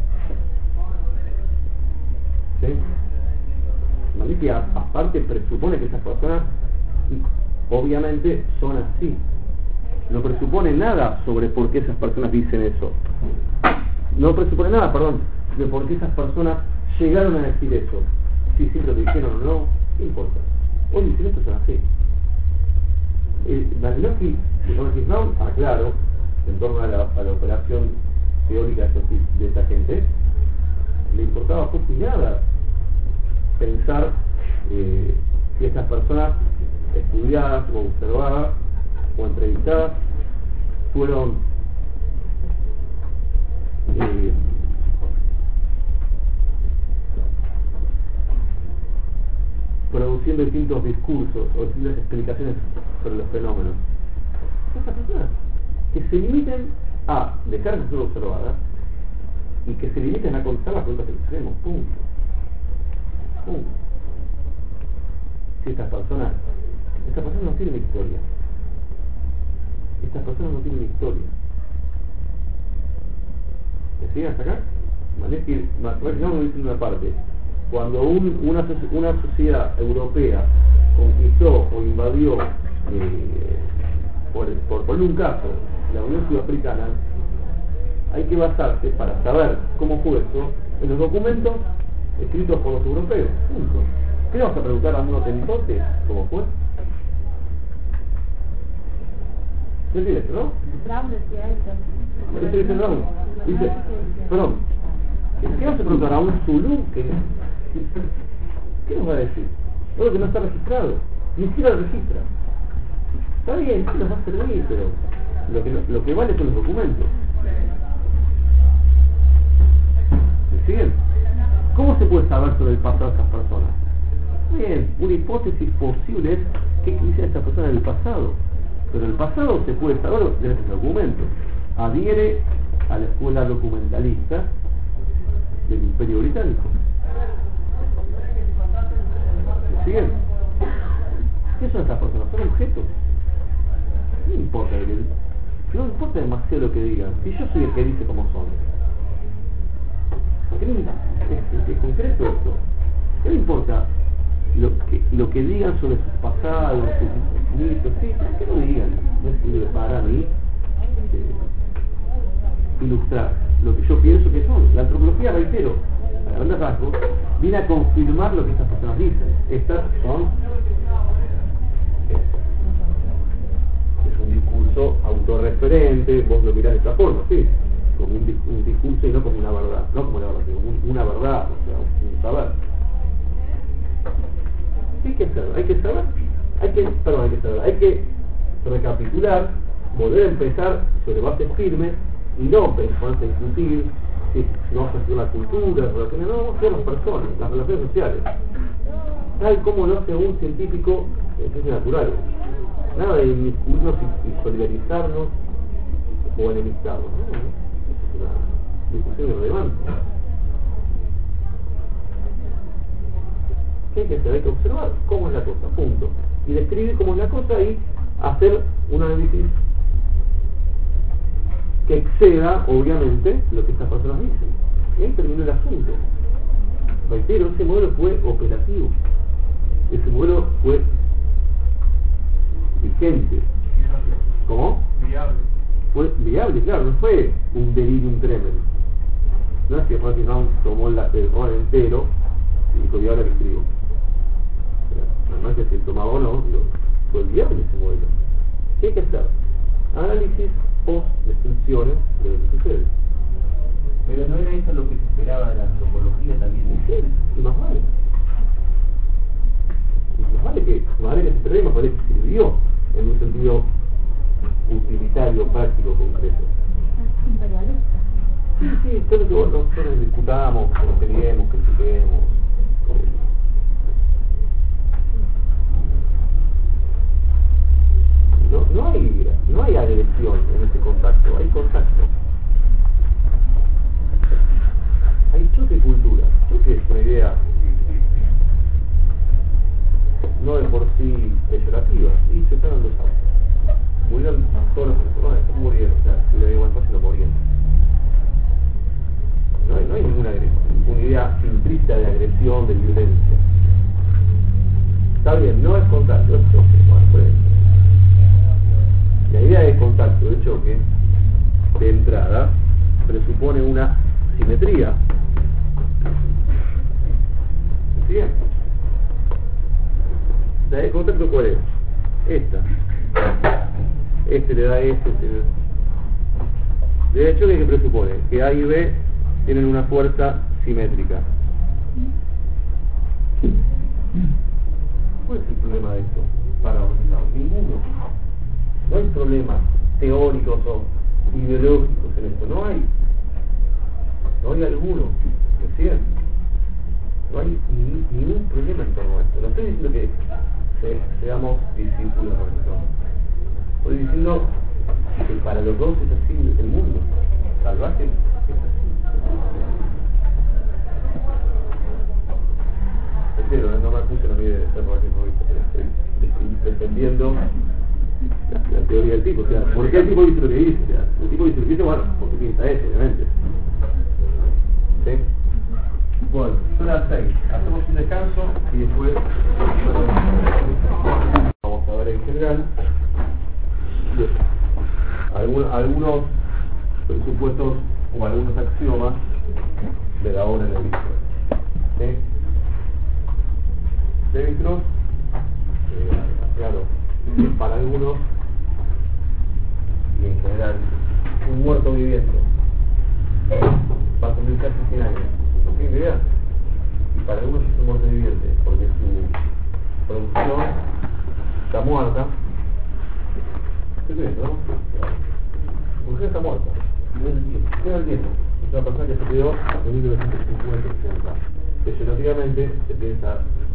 ¿sí? Malinowski aparte presupone que esas personas obviamente son así. No presupone nada sobre por qué esas personas dicen eso. No presupone nada, de por qué esas personas llegaron a decir eso. Si siempre lo dijeron o no, ¿qué importa? Hoy dicen esto, son así. Malinowski y Ramsey Brown, aclaro, en torno a la operación teórica de esta gente, le importaba poco y nada pensar si estas personas estudiadas o observadas o entrevistadas fueron produciendo distintos discursos o distintas explicaciones sobre los fenómenos. Estas personas que se limiten a dejar de ser observadas y que se limiten a contestar las preguntas que les hacemos, punto. Si estas personas no tienen historia. Estas personas no tienen historia. ¿Me siguen hasta acá? Malinowski no dice en una parte. Cuando una sociedad europea conquistó o invadió, por poner un caso, la Unión Sudafricana, hay que basarse para saber cómo fue eso en los documentos escritos por los europeos. Punto. ¿Qué vamos a preguntar a uno tenipote? ¿Cómo fue? ¿Qué dice, no? Brown decía eso. ¿Qué dice Brown? Dice, perdón, ¿qué vamos a preguntar a un Zulu? ¿Qué nos va a decir? Algo que no está registrado, ni siquiera lo registra. Está bien, sí nos va a servir, pero lo que vale son los documentos. ¿Me siguen? ¿Cómo se puede saber sobre el pasado de estas personas? Bien, una hipótesis posible es qué dicen estas personas del pasado, pero el pasado se puede saber gracias a documentos. Adhiere a la escuela documentalista del Imperio Británico. ¿Me siguen? ¿Qué son estas personas? ¿Son objetos? No importa demasiado lo que digan, si yo soy el que dice cómo son. Es concreto esto. ¿Qué le importa lo que digan sobre sus pasados, sus mitos? Sí, que lo digan. No sirve para mí ilustrar lo que yo pienso que son. La antropología, reitero, a grandes rasgos, viene a confirmar lo que estas personas dicen. Estas son... es un discurso autorreferente, vos lo mirás de esta forma, sí, como un discurso y no como una verdad, no como una verdad, sino como una verdad, o sea, un saber. ¿Qué hay que hacer? Hay que recapitular, volver a empezar sobre bases firmes y no ponerse a discutir si vamos a hacer la cultura, las relaciones, no, vamos a hacer las personas, las relaciones sociales, tal como lo hace un científico en ciencias naturales. Nada de inmiscuirnos y solidarizarnos o enemistarnos, ¿no? Es una discusión irrelevante. ¿Qué hay que hacer? Hay que observar cómo es la cosa, punto. Y describir cómo es la cosa y hacer un análisis que exceda, obviamente, lo que estas personas dicen. Y ahí terminó el asunto. Reitero, ese modelo fue operativo. Ese modelo fue vigente. ¿Cómo? Viable. Fue viable, claro, no fue un delirium tremens. No es que Francis Brown tomó el rol entero y dijo, y ahora que escribo. No es que se tomaba o no, fue viable ese modelo. ¿Qué hay que hacer? Análisis post-descripciones de lo que sucede. Pero no era eso lo que se esperaba de la antropología también. Sí, y más vale. Y más vale que se espere, más vale que sirvió en un sentido utilitario, práctico, concreto. Sí, todo lo que nosotros discutamos, peleemos, critiquemos. No hay agresión en ese contacto, hay contacto. Hay choque de cultura. Choque es una idea no de por sí peyorativa, y se están los años. Murieron todos los personajes, murieron, o sea, si le digo más fácil, no morían. No hay ninguna una idea implícita de agresión, de violencia. Está bien, no es contacto, es choque. Bueno, pues, la idea de contacto, de choque, de entrada, presupone una simetría. ¿Sí? La idea de contacto, ¿cuál es? Esta. Este le da a este. De hecho, ¿qué presupone? Que A y B tienen una fuerza simétrica. ¿Cuál es el problema de esto? Para los lados? Ninguno. No hay problemas teóricos o ideológicos en esto. No hay alguno. ¿Me siguen? No hay ningún problema en torno a esto. No estoy diciendo que seamos discípulos de nosotros. Estoy diciendo que para los dos es así el mundo. Salvaje es así. Pero no me acuso la medida de ser salvaje, pero estoy defendiendo la teoría del tipo. O sea, ¿por qué el tipo dice lo que dice? O sea, el tipo dice lo que dice, bueno, porque piensa eso, obviamente. ¿Sí? Bueno, son las 6. Hacemos un descanso y después vamos a ver en general algunos presupuestos o algunos axiomas de la obra de Levi-Strauss. ¿Sí? Levi-Strauss, claro, para algunos y en general un muerto viviente va a cumplir casi 100 años. ¿No tiene idea? Y para algunos es un muerto viviente porque su producción está muerta. ¿Qué crees, no? Su mujer está muerta. No entiendo. Es una persona que se quedó en 1950. Peyorativamente se piensa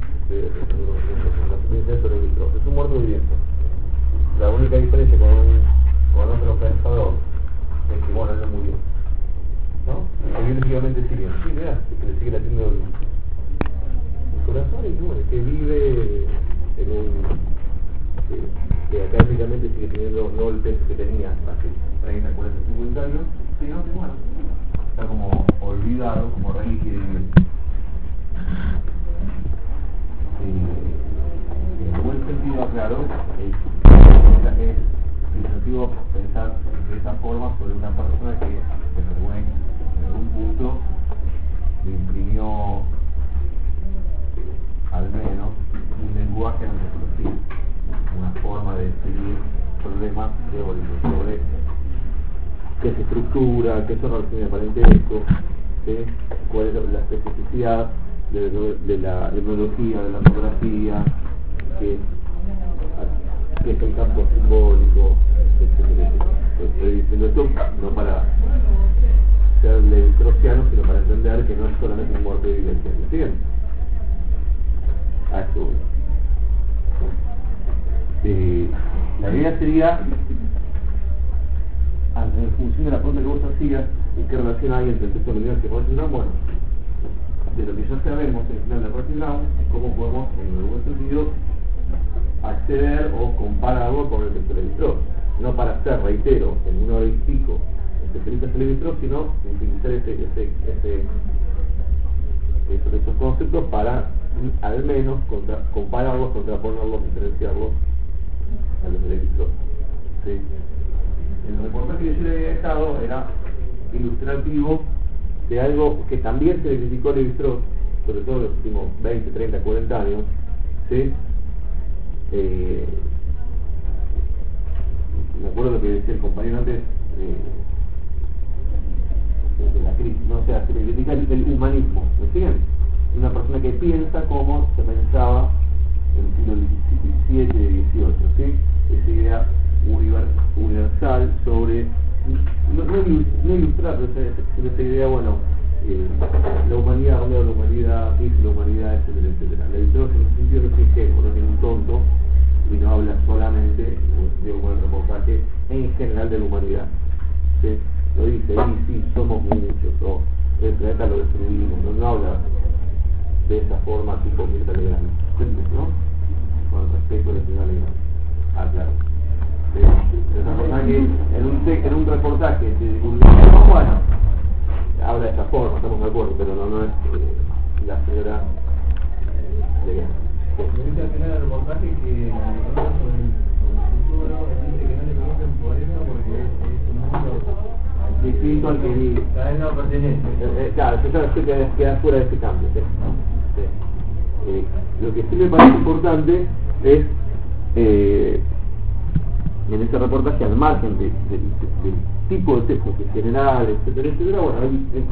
es un muerto viviente. La única diferencia con otro pensador es que bueno, él no murió, ¿no? Evidentemente sigue, que le sigue latiendo el corazón y bueno, que vive en que académicamente sigue teniendo no el peso que tenía hace 30, 40, 50 años, sino que bueno, está como olvidado, como reliquia viviente. En buen sentido, claro, es sensativo pensar de esa forma sobre una persona que en algún punto le imprimió al menos un lenguaje en antropología, una forma de describir problemas teóricos sobre qué es estructura, qué son relaciones de parentesco, ¿sí? Cuál es la especificidad de la etnología, de la fotografía, que es el campo simbólico, etc. Estoy diciendo esto no para ser levi-straussiano, sino para entender que no es solamente un muerto viviente. ¿Me siguen? A esto la idea sería, en función de la pregunta que vos hacías, ¿y qué relación hay entre el texto lineal que podés decir? Bueno, de lo que ya sabemos en el final de Francis Brown, cómo podemos, en algún sentido, acceder o compararlo con el texto de Levi-Strauss. No para hacer, reitero, en una hora y pico especialistas de Levi-Strauss, sino utilizar esos conceptos para al menos compararlos, contraponerlos, diferenciarlos a los de Levi-Strauss. ¿Sí? El reportaje que yo le había dejado era ilustrativo de algo que también se le criticó a Levi-Strauss, sobre todo en los últimos 20, 30, 40 años, ¿sí? Me acuerdo lo que decía el compañero antes de la crisis, ¿no? O sea, se le critica el humanismo, ¿me siguen? Una persona que piensa como se pensaba en el siglo XVII y XVIII, ¿sí? Esa idea universal sobre, no ilustrar, pero esa idea, bueno, la humanidad, dónde va la humanidad, qué es la humanidad, etcétera, etcétera. La Levi-Strauss en un sentido no es ingenuo, no es ningún tonto, y no habla solamente, digo, con el reportaje, en general de la humanidad. ¿Sí? Lo dice, y sí, somos muchos, o el planeta lo destruimos, no habla de esa forma tipo Mirta Legrand, ¿no? Con respecto a la señora Legrand. Ah, claro. En un reportaje de divulgación, bueno, habla de esa forma, estamos de acuerdo, pero no es la señora Legrand. Me dice al final del reportaje que habla sobre el futuro, dice que no le conocen por eso porque es un mundo distinto al que vi. a él no pertenece. Claro, yo ya sé que queda fuera de este cambio. ¿Sí? Sí. Lo que sí me parece importante es en ese reportaje, al margen del tipo de texto que es general, etcétera, etcétera, bueno, él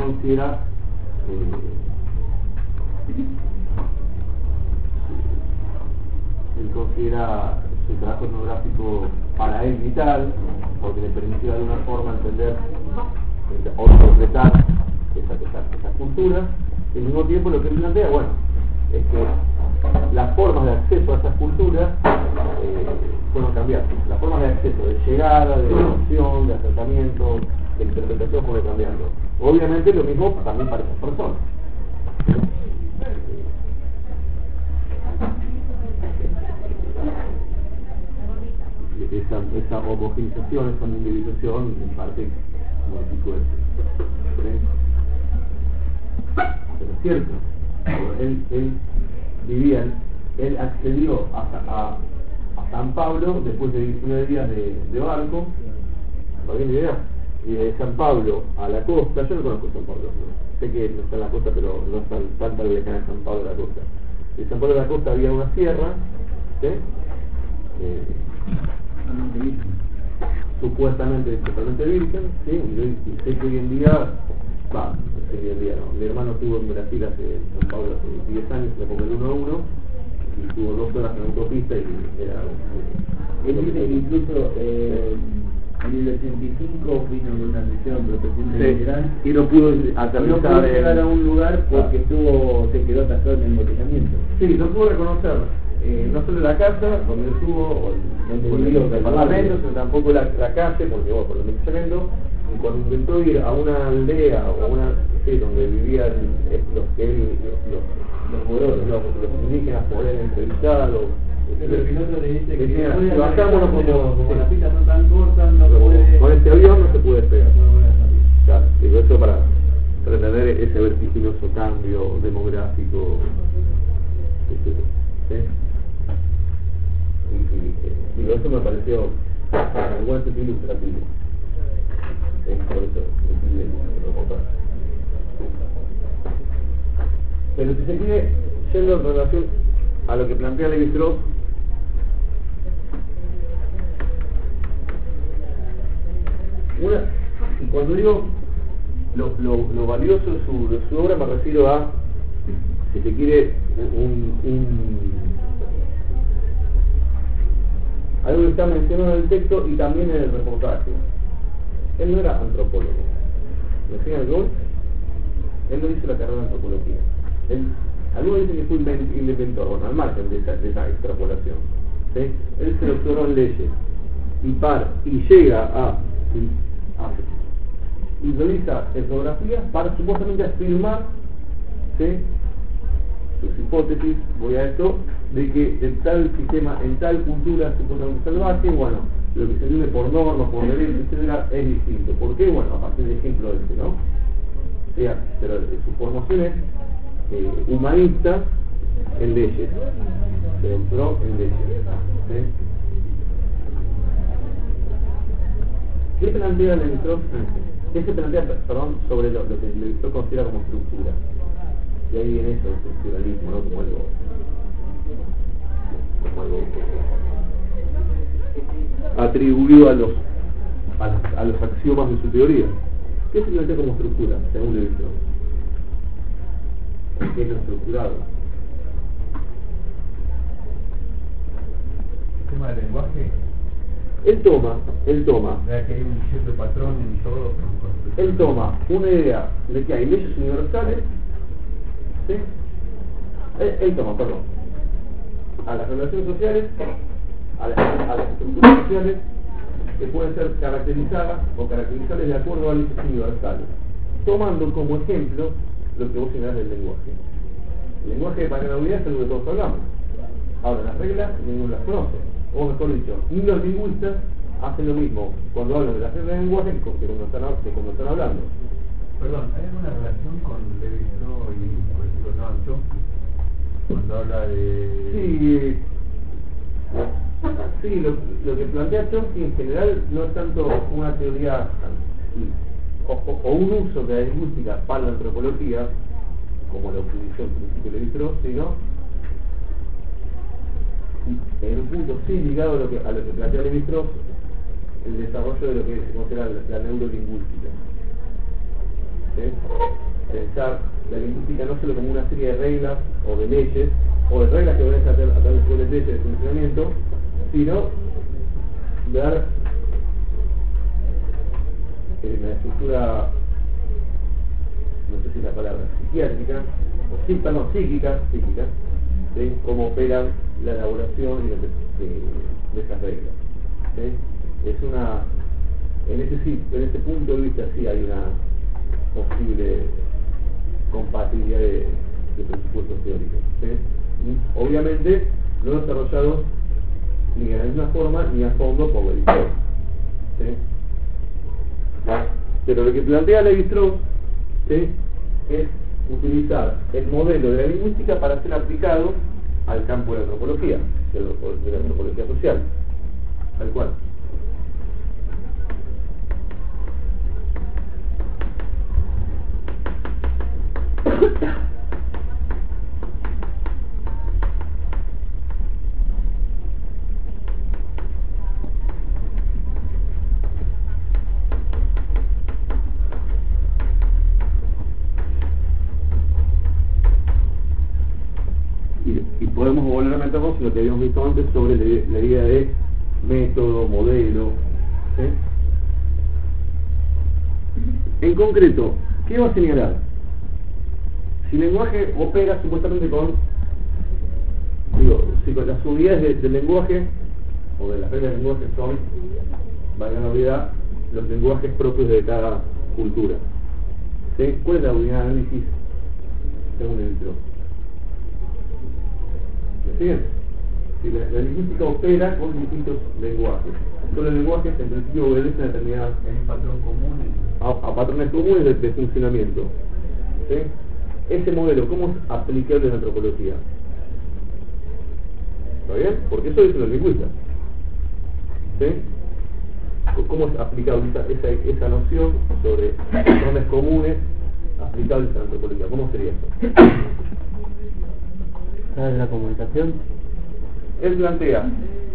considera su trabajo etnográfico para él vital, porque le permitió de alguna forma entender o interpretar esas culturas, y al mismo tiempo lo que él plantea, bueno, es que las formas de acceso a esas culturas fueron cambiando. Las formas de acceso, de llegada, de evaluación, de acercamiento, de interpretación fueron cambiando. Obviamente lo mismo también para esas personas. Esa homogenización, esa mundialización, en parte modificó esto. Pero es cierto, él accedió a San Pablo después de 19 días de barco, ¿no bien idea? Y de San Pablo a la costa, yo no conozco San Pablo, ¿no? Sé que no está en la costa, pero no está tanta lejana de San Pablo a la costa. De San Pablo a la costa había una sierra, ¿sí? Supuestamente totalmente virgen, ¿sí? Y sé que hoy en día, mi hermano estuvo en Brasil en San Pablo hace 10 años, le pongo el 1 a 1, y tuvo 2 horas en autopista y era... Él dice que incluso en el 85 vino con una sesión protección de Irán y no pudo aterrizar, no pudo llegar a un lugar porque se quedó atascado en el embotellamiento. Sí, no pudo reconocer no solo la casa donde estuvo o el departamento, sino tampoco la calle, porque por el embotellamiento, y cuando intentó ir a una aldea o a una donde vivían los indígenas por él entrevistados. Pero el piloto le dice que bajámonos como las pistas son tan cortas, no puede... Con este avión no se puede despegar. Claro, digo eso para entender ese vertiginoso cambio demográfico, etc. ¿Sí? Digo, eso me pareció en buen sentido ilustrativo. Por eso, pero si se quiere, yendo en relación a lo que plantea Levi-Strauss, y cuando digo lo valioso de su obra, me refiero a, si se quiere, algo que está mencionado en el texto y también en el reportaje. Él no era antropólogo. ¿Me siguen el gol? Él no hizo la carrera de antropología. Algunos dicen que fue inventor, bueno, al margen de esa extrapolación. ¿Sí? Él se doctoró en leyes y llega a y realiza etnografías para supuestamente afirmar, ¿sí?, sus hipótesis, voy a esto, de que en tal sistema, en tal cultura supuestamente salvaje, bueno, lo que se entiende por normas, por derechos, etcétera, es distinto. ¿Por qué? Bueno, a partir del ejemplo ¿no? O sea, pero su formación es humanista en leyes, se doctoró en leyes, ¿sí? ¿Qué plantea Levi-Strauss? ¿Qué se plantea, perdón, sobre lo que Levi-Strauss considera como estructura? Y ahí viene eso, el estructuralismo, ¿no? Como algo atribuido a los axiomas de su teoría. ¿Qué se plantea como estructura, según Levi-Strauss? ¿Qué es lo estructurado? ¿El tema del lenguaje? Él toma. ¿Verdad que hay un cierto patrón en todo? Él toma una idea de que hay leyes universales, ¿sí? Él toma, perdón, a las relaciones sociales, a las estructuras sociales, que pueden ser caracterizadas o caracterizables de acuerdo a leyes universales, tomando como ejemplo lo que vos señalás del lenguaje. El lenguaje de palabra es algo que todos hablamos. Ahora, las reglas ninguno las conoce, o mejor dicho, ni los lingüistas hacen lo mismo cuando hablan de las reglas del lenguaje que cuando están hablando. Perdón, ¿hay alguna relación con Levi-Strauss y, por ejemplo, Noam Chomsky? Cuando habla de... Sí, lo que plantea Chomsky en general no es tanto una teoría o un uso de la lingüística para la antropología, como la utilizó el principio de Levi-Strauss, sino en un punto sí ligado a lo que plantea Levi-Strauss, el desarrollo de lo que se considera la neurolingüística. ¿Sí? Pensar la lingüística no solo como una serie de reglas o de leyes, o de reglas que obedecen a través de leyes de funcionamiento, sino dar la estructura, no sé si la palabra, psiquiátrica, o psíquica, ¿sí? Cómo operan la elaboración de estas reglas. ¿Sí? En ese punto de vista sí hay una posible compatibilidad de presupuestos teóricos. ¿Sí? Obviamente no desarrollados ni de la misma forma ni a fondo por Levi-Strauss. ¿Sí? Pero lo que plantea Levi-Strauss, ¿sí?, es utilizar el modelo de la lingüística para ser aplicado al campo de la antropología, de la antropología social, tal cual. Y podemos volver a meternos en lo que habíamos visto antes sobre la idea de método, modelo, ¿sí? En concreto, ¿qué va a señalar? Si el lenguaje opera supuestamente con las unidades del lenguaje o de las reglas del lenguaje son, valga la novedad, los lenguajes propios de cada cultura. ¿Sí? ¿Cuál es la unidad de análisis según el intro? ¿Me siguen? Si la lingüística opera con distintos lenguajes. Todos los lenguajes en principio obedecen a determinadas patrón común a patrones comunes de funcionamiento. ¿Sí? Ese modelo, ¿cómo es aplicable en la antropología? ¿Está bien? Porque eso dicen los lingüistas. ¿Sí? ¿Cómo es aplicable esa noción sobre patrones comunes aplicables a la antropología? ¿Cómo sería eso? ¿Sabes la comunicación? Él plantea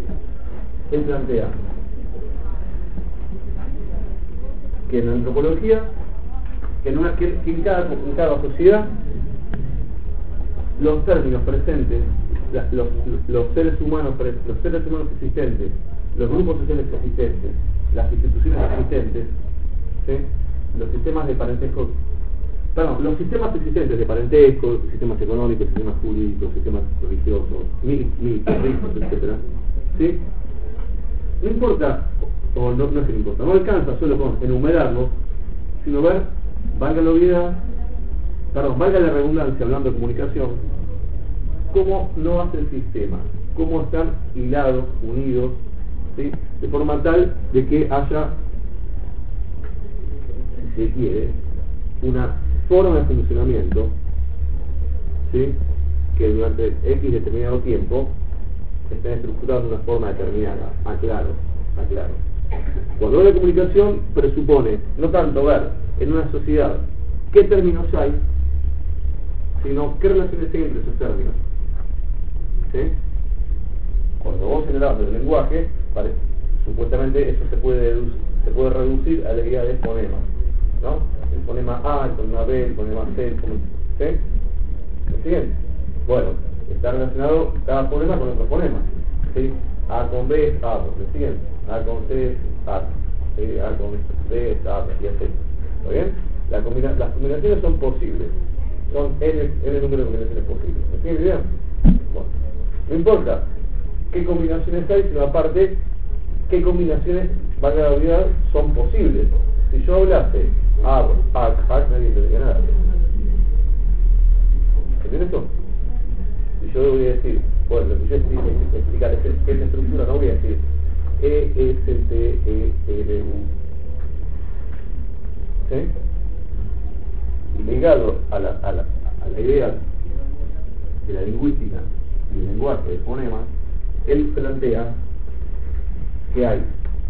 que en la antropología, que en cada sociedad, los términos presentes, los seres humanos existentes, los grupos sociales existentes, las instituciones existentes, ¿sí?, los sistemas de parentesco, los sistemas existentes de parentesco, sistemas económicos, sistemas jurídicos, sistemas religiosos, militaristas, etc. ¿Sí? No importa, o no es que no importa, no alcanza solo con enumerarlos, sino ver, valga la redundancia hablando de comunicación, cómo no hace el sistema, cómo están hilados, unidos, ¿sí?, de forma tal de que haya, si se quiere, una forma de funcionamiento, ¿sí?, que durante X determinado tiempo estén estructurados de una forma determinada. Aclaro. Cuando habla de comunicación presupone no tanto ver en una sociedad qué términos hay, sino qué relaciones hay entre esos términos. ¿Sí? Cuando vos generás el lenguaje, supuestamente eso se puede reducir a la idea de fonemas, ¿no? El fonema A, el fonema B, el fonema C, ¿sí? ¿Me siguen? Bueno, está relacionado cada fonema con otro fonema, ¿sí? A con B es A, ¿me siguen? A con C es A, ¿sí? A con B es A, y así. ¿Está bien? Las combinaciones son posibles, son n número de combinaciones posibles. ¿Me siguen bien? Bueno, no importa qué combinaciones hay, sino aparte qué combinaciones, valga la obviedad, son posibles. Si yo hablase A, nadie entendería nada. ¿Entiendes esto? Si yo voy a decir, bueno, lo que yo explicar es que esta estructura, no voy a decir E, S, T, E, L, U. ¿Sí? Y ligado a la idea de la lingüística y el lenguaje de fonemas, él plantea que hay,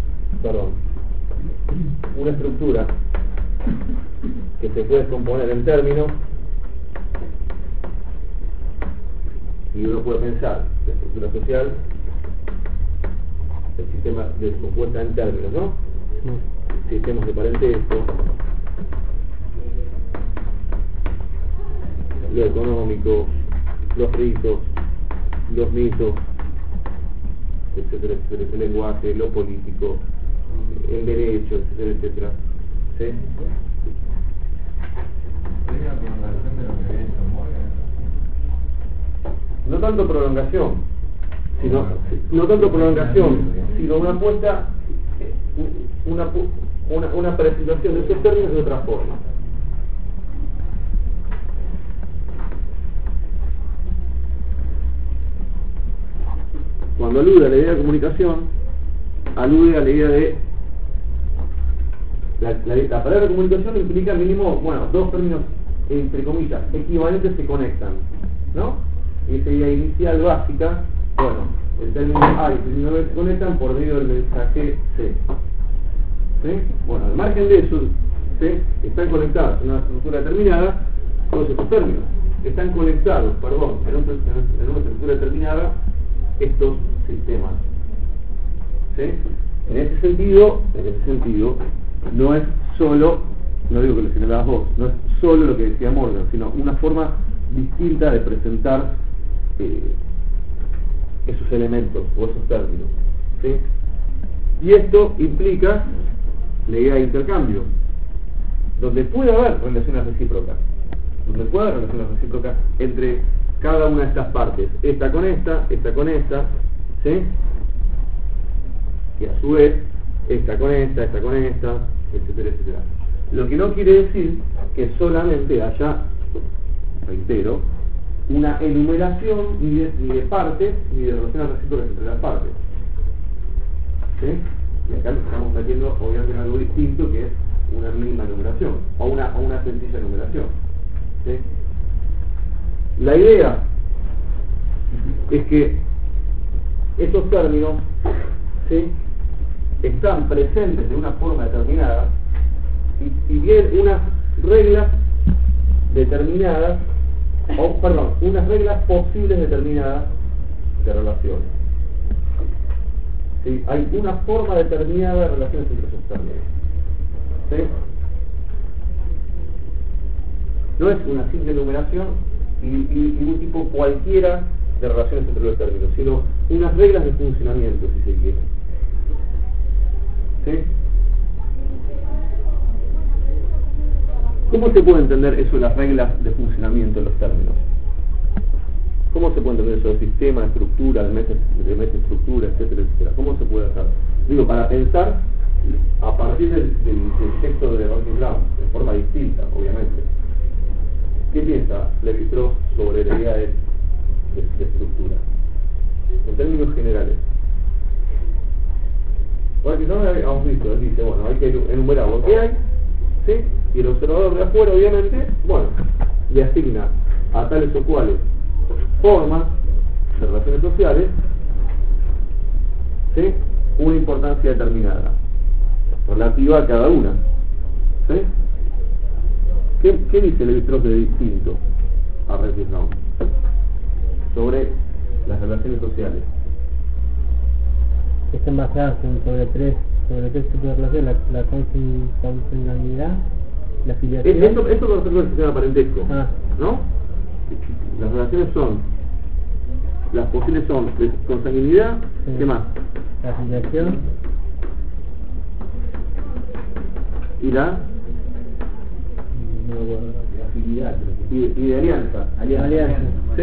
una estructura que se puede componer en términos, y uno puede pensar la estructura social, el sistema compuesta en términos, ¿no? Sistemas de parentesco, lo económico, los ritos, los mitos, etcétera, etcétera, el lenguaje, lo político, el derecho, etcétera, etcétera. ¿Sí? No tanto prolongación, sino una apuesta, una presentación de esos términos de otra forma. Cuando alude a la idea de comunicación, alude a la idea de la palabra comunicación implica mínimo, dos términos entre comillas equivalentes se conectan, ¿no? Y esa idea inicial básica, el término A y el término B se conectan por medio del mensaje C. ¿Sí? Bueno, al margen de eso, ¿sí? Están conectados en una estructura determinada, todos estos términos están conectados, en una estructura determinada, estos sistemas. ¿Sí? En ese sentido, no es solo, no digo que lo señalabas vos, no es solo lo que decía Morgan, sino una forma distinta de presentar esos elementos o esos términos. ¿Sí? Y esto implica la idea de intercambio, donde puede haber relaciones recíprocas, entre cada una de estas partes, esta con esta, ¿sí? Y a su vez, esta con esta, etcétera, etcétera. Lo que no quiere decir que solamente haya, reitero, una enumeración ni de partes, ni de relaciones recíprocas entre las partes. ¿Sí? Y acá nos estamos metiendo obviamente en algo distinto, que es una mínima enumeración, o una sencilla enumeración. ¿Sí? La idea es que estos términos, ¿sí?, están presentes de una forma determinada y bien unas reglas determinadas, unas reglas posibles determinadas de relaciones. ¿Sí? Hay una forma determinada de relaciones entre esos términos. ¿Sí? No es una simple enumeración y un tipo cualquiera de relaciones entre los términos, sino unas reglas de funcionamiento, si se quiere. ¿Sí? ¿Cómo se puede entender eso de las reglas de funcionamiento de los términos? ¿Cómo se puede entender eso del sistema, de estructura, de metaestructura, etcétera, etcétera? ¿Cómo se puede hacer? Digo, para pensar a partir del texto de Rodney Brown, de forma distinta, obviamente. ¿Qué piensa Levi-Strauss sobre la idea de estructura? En términos generales. Porque no hemos visto, él dice, hay que enumerar lo que hay, ¿sí? Y el observador de afuera, obviamente, le asigna a tales o cuales formas de relaciones sociales, ¿sí?, una importancia determinada. relativa a cada una. ¿Sí? ¿Qué dice Levi-Strauss de distinto a Regisnaum sobre las relaciones sociales? Están basadas sobre tres tipos de relaciones: la consanguinidad, la filiación. Esto con respecto al sistema parentesco, ¿no? Las relaciones son, las posibles son de consanguinidad, sí. ¿Qué más? La filiación y la afinidad, y de alianza. ¿Sí?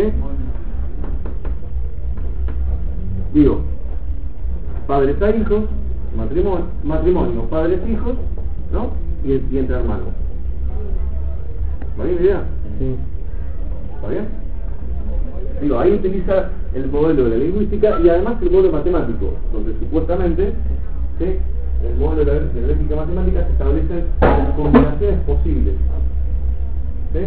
Digo, padres a hijos, matrimonio, padres hijos, ¿no? Y entre hermanos. ¿Va bien la idea? Sí. ¿Está bien? Digo, ahí utiliza el modelo de la lingüística y además el modelo matemático, donde supuestamente, ¿sí?, el modelo de la lógica matemática se establecen combinaciones posibles. ¿Sí?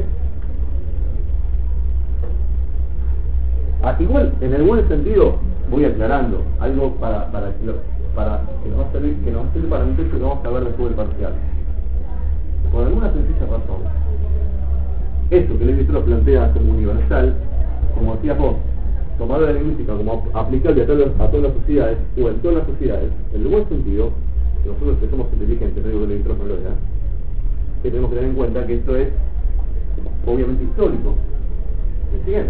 Igual, en el buen sentido, voy aclarando algo para que nos va a servir, para un texto que vamos a ver después del parcial. Por alguna sencilla razón, esto que Levi-Strauss plantea como universal, como decías vos, tomado de la lingüística como aplicable a todas las sociedades, o en todas las sociedades, en el buen sentido, que nosotros que somos inteligentes, no digo que Levi-Strauss no lo era, que tenemos que tener en cuenta que esto es obviamente histórico. ¿Me siguen?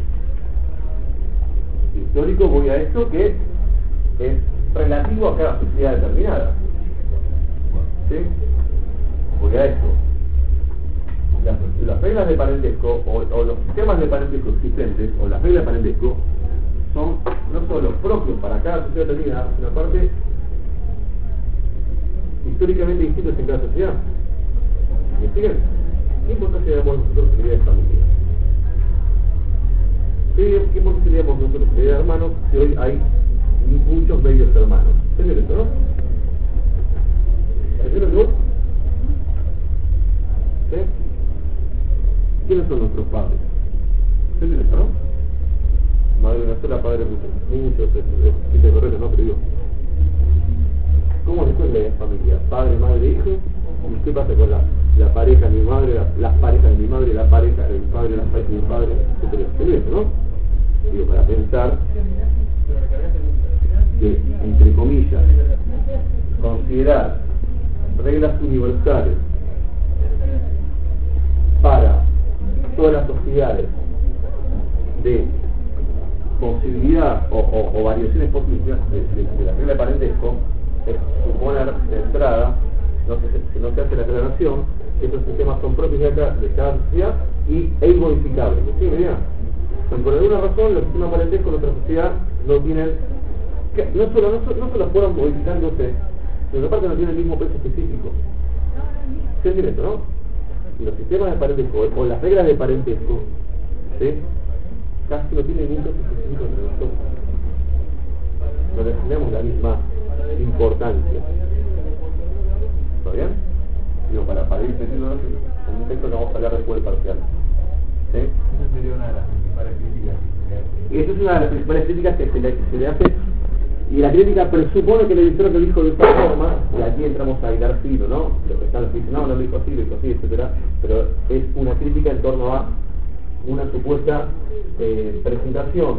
Histórico, voy a esto que es relativo a cada sociedad determinada. ¿Sí? Voy a esto. Las reglas de parentesco o los sistemas de parentesco existentes o las reglas de parentesco son no solo propios para cada sociedad determinada, sino aparte históricamente distintos en cada sociedad. ¿Me siguen? ¿Qué importancia le damos nosotros a la idea de familia? ¿Qué importancia le damos nosotros a la idea de hermanos si hoy hay muchos medios hermanos? ¿Entienden esto, no? ¿Entienden esto? ¿Sí? ¿Quiénes son nuestros padres? ¿Entienden esto, no? Madre una sola, padre muchos, es correcto, ¿no? Pero digo, ¿cómo después la idea de familia? Padre, madre, hijo. ¿Y qué pasa con la pareja de mi madre, las parejas de mi madre, la pareja de mi padre, las parejas de mi padre, etcétera, ¿no? Digo, para pensar que, entre comillas, considerar reglas universales para todas las sociedades de posibilidad o variaciones posibles de la regla de parentesco es suponer de entrada, si no se hace la aclaración, que estos sistemas son propios de cada sociedad e inmodificables. ¿Sí? ¿Verdad? Pues por alguna razón los sistemas parentescos en nuestra sociedad no tienen, no solo fueron modificándose, sino que aparte no tienen el mismo peso específico. ¿Se entiende esto, no? Y los sistemas de parentesco o las reglas de parentesco, ¿sí?, casi no tienen ningún peso específico entre nosotros. No les tenemos la misma importancia. ¿Está bien? Digo, para ir metiéndonos en un texto que vamos a hablar después del parcial. ¿Sí? Esa sería una de las principales críticas. Esa es una de las principales críticas que se le hace, y la crítica presupone que el editor lo dijo de esta forma, y aquí entramos a hilar fino, ¿no? Lo que están los que dicen, no lo dijo así, etcétera, pero es una crítica en torno a una supuesta presentación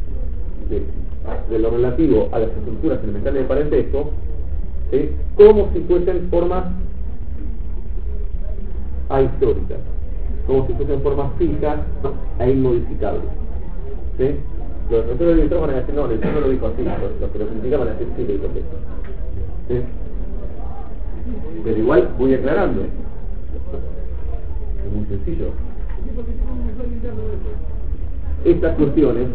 de lo relativo a las estructuras elementales de parentesco, ¿sí?, como si fuesen formas ahistóricas, como si fuesen formas fijas e inmodificables. ¿Sí? Los autores del editor van a decir, no, el editor no lo dijo así, los que lo critican van a decir, sí, lo dijo así. ¿Sí? Pero igual voy aclarando. Es muy sencillo. Estas cuestiones,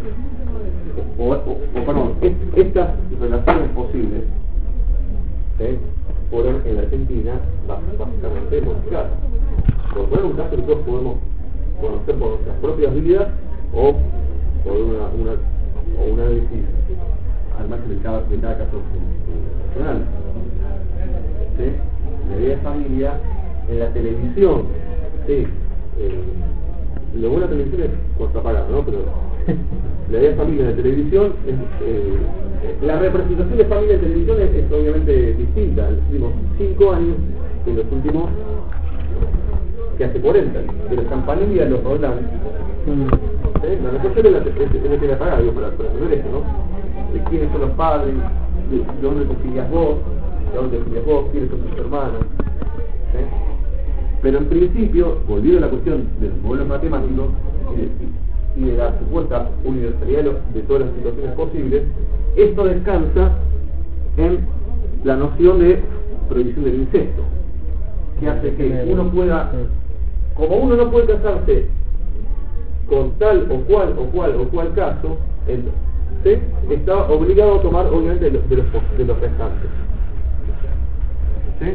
estas relaciones posibles, ¿sí?, fueron en la Argentina básicamente modificadas. Por poner un caso que todos podemos conocer por nuestras propias habilidades o por un análisis al margen de cada caso personal. ¿Sí? La idea de familia en la televisión, ¿sí? Lo bueno de la televisión es contrapagado, ¿no? Pero La idea de familia en la televisión, la representación de familia en televisión es obviamente distinta. En los últimos 5 años, en los últimos, que hace 40, de los Campanella a los Roldán. La mejor serie es la que le paga, digo, para saber esto, ¿no? De quiénes son los padres, de dónde te filias vos, quiénes son tus hermanos. Pero en principio, volviendo a la cuestión de los modelos matemáticos y de la supuesta universalidad de todas las situaciones posibles, esto descansa en la noción de prohibición del incesto, que hace que uno pueda, como uno no puede casarse con tal o cual caso, ¿sí? Está obligado a tomar obviamente de los restantes. ¿Sí?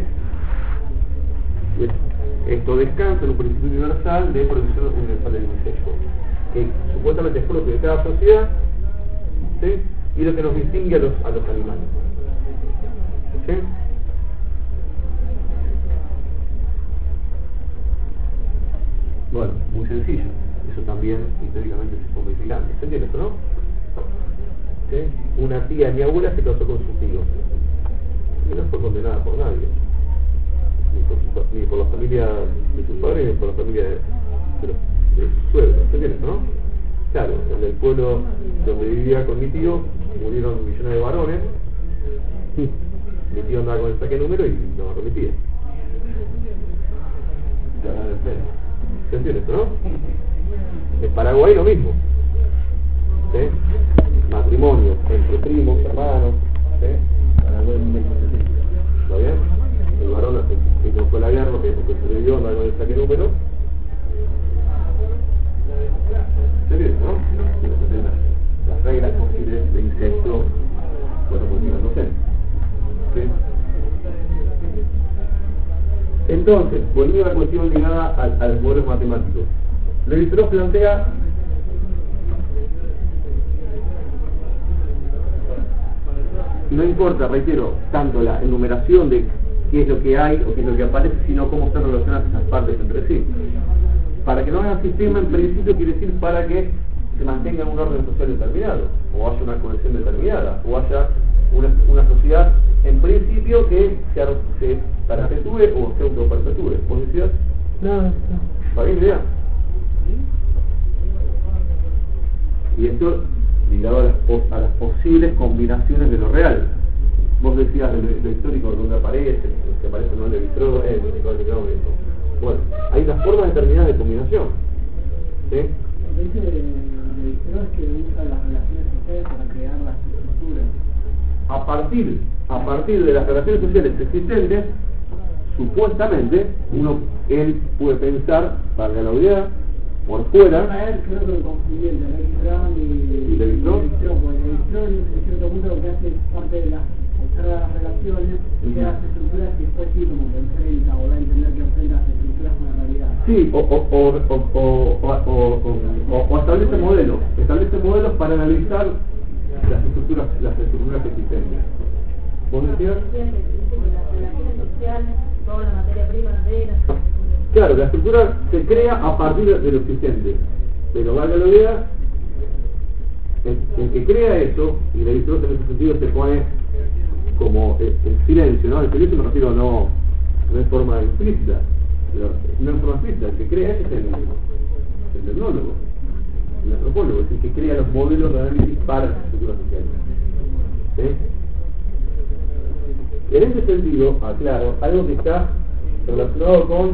Esto descansa en un principio universal de prohibición universal del incesto, que supuestamente es propio de cada sociedad, ¿sí? Y lo que nos distingue a los animales. ¿Sí? Bueno, muy sencillo. Eso también históricamente se fue modificando. ¿Se entiende esto, no? ¿Sí? Una tía de mi abuela se casó con su tío y no fue condenada por nadie, ni por la familia de sus padres ni por la familia de sus suegros. ¿Se entiende esto, no? Claro, en el pueblo donde vivía con mi tío murieron millones de varones. Mi tío andaba con el saque número y no lo permitía. ¿Se entiende esto, no? En Paraguay lo mismo. ¿Sí? Matrimonio entre primos, hermanos. ¿Sí? Paraguay en México. ¿Está bien? El varón se no fue a la guerra porque sobrevivió, andaba con el saque número. ¿Se entiende, no? Las reglas posibles de incesto fueron modificándose. ¿Sí? Entonces, volviendo a la cuestión ligada a los modelos matemáticos, Levi-Strauss plantea no importa, reitero, tanto la enumeración de qué es lo que hay o qué es lo que aparece, sino cómo están relacionadas esas partes entre sí. Para que no haya sistema, en principio quiere decir para que se mantenga un orden social determinado, o haya una conexión determinada, o haya una sociedad en principio que se perpetúe o se autoperpetúe. ¿Vos decías? No. ¿Para qué idea? Y esto ligado a las posibles combinaciones de lo real. Vos decías de lo histórico donde aparece, que aparece no le vistró, bueno, hay unas formas determinadas de combinación. ¿Sí? Lo que dice de Levi-Strauss es que usa las relaciones sociales para crear las estructuras. A partir de las relaciones sociales existentes, supuestamente, él puede pensar, valga la obviedad, por fuera. A él creo que lo confundí entre Levi-Strauss y Levi-Strauss. Porque Levi-Strauss en cierto punto lo que hace es parte de observa las relaciones, crea las estructuras y después sí como que enfrenta o da a entender que enfrenta las estructuras con la realidad. Sí, o establece modelos para analizar las estructuras existentes. ¿Vos decías? Las relaciones sociales, toda la materia prima, Claro, la estructura se crea a partir de lo existente, pero valga la idea, el que crea eso, y Levi-Strauss en ese sentido se pone como en silencio, ¿no? En silencio me refiero no en forma explícita, no en forma explícita, el que crea eso es el etnólogo, el antropólogo, es el que crea los modelos de análisis para las estructuras sociales. ¿Sí? En ese sentido, aclaro, algo que está relacionado con...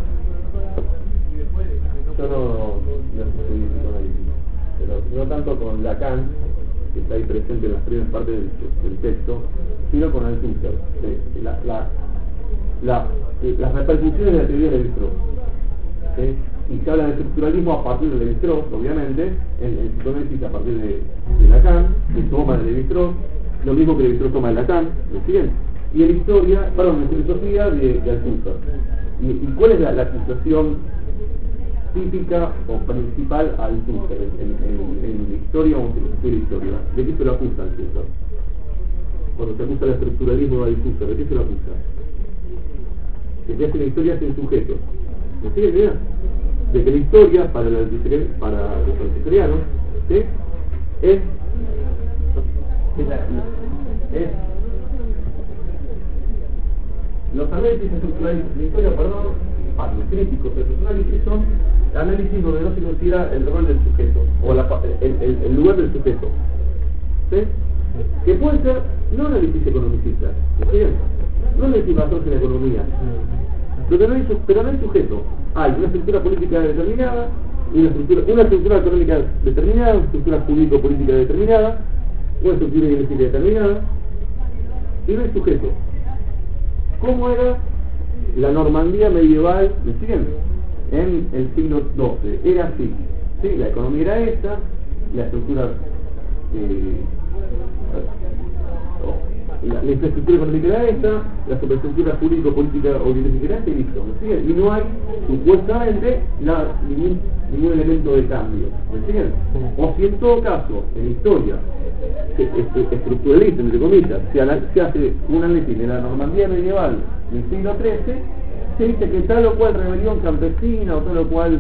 Yo no estoy psicoanálisis, pero no tanto con Lacan, que está ahí presente en las primeras partes del texto, sino con Althusser. Las repercusiones de la teoría de Levi-Strauss. ¿Sí? Y se habla de estructuralismo a partir de Levi-Strauss, obviamente, en psicoanálisis a partir de Lacan, que toma de Levi-Strauss, lo mismo que Levi-Strauss toma de Lacan, lo siguiente. Y en filosofía de Althusser. ¿Y cuál es la acusación típica o principal a Althusser en historia o en filosofía de historia? ¿De qué se lo acusa Althusser? Cuando se acusa el estructuralismo de Althusser, ¿de qué se lo acusa? De que hace la historia sin sujetos. ¿Me sigue la idea? De que la historia para los althuserianos ¿sí? Es los análisis estructurales de la historia, los críticos de los análisis son análisis donde no se considera el rol del sujeto o el lugar del sujeto, ¿sí? Que puede ser no análisis economicistas, ¿sí? No análisis basados en la economía, pero no hay sujeto. Hay una estructura política determinada, una estructura económica determinada, una estructura jurídico-política determinada, una estructura ideológica determinada, y no hay sujeto. ¿Cómo era la Normandía medieval, me siguen? En el siglo XII? Era así, ¿sí? La economía era esta, la estructura, la infraestructura económica era esta, la superestructura jurídico-política o ideológica era esta, y listo, ¿me siguen? Y no hay, supuestamente, ningún elemento de cambio, ¿me siguen? O si en todo caso, en historia estructuralista, entre comillas, se hace un análisis de la Normandía medieval del siglo XIII, se dice que tal o cual rebelión campesina o tal o cual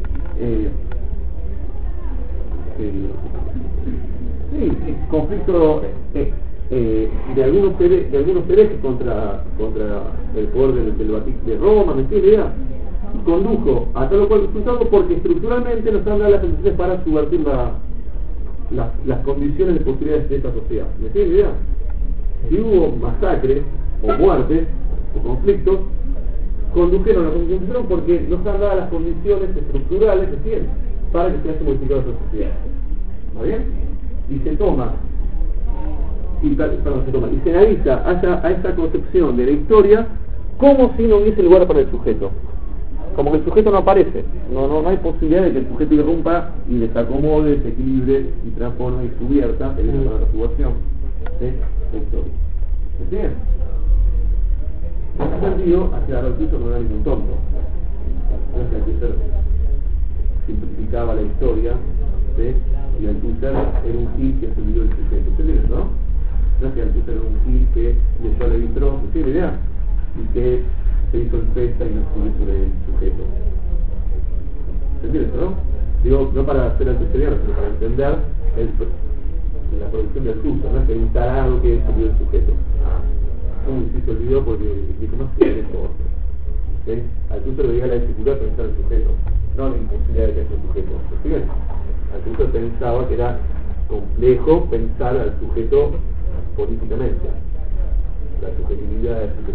conflicto de algunos herejes contra el poder de Roma, ¿me entiendes? Condujo a tal o cual resultado porque estructuralmente nos han dado las condiciones para subvertir las condiciones de posibilidades de esta sociedad. ¿Me entiendes idea? Si hubo masacres o muertes o conflictos, condujeron a la conclusión porque nos han dado las condiciones estructurales que tienen para que se haya modificado esta sociedad. ¿Está bien? Y se toma y se analiza a esa concepción de la historia como si no hubiese lugar para el sujeto. Como que el sujeto no aparece, no hay posibilidad de que el sujeto irrumpa y desacomode, desequilibre y transforme y subvierta el para la subversión de la historia. ¿Me entienden? En ese sentido, hacia Althusser no era ningún tonto. No es que Althusser simplificaba la historia, ¿sí? Y Althusser era un gil que se olvidó el sujeto. ¿Entiendes, no? No es que Althusser era un gil que leyó a Levi-Strauss, ¿sí? ¿La idea? Y que se hizo el pesta y no estuvo sobre el sujeto. ¿Se entiende eso, no? Digo, no para hacer altuseriano, sino para entender la producción de Althusser, no es que hay un tarado que se olvidó el sujeto. ¿Cómo se olvidó? Porque dijo más que es otro. ¿Sí? Althusser veía la dificultad de pensar el sujeto, no la imposibilidad de que sea el sujeto. ¿Se entiende? Althusser pensaba que era complejo pensar al sujeto políticamente. La subjetividad, etcétera.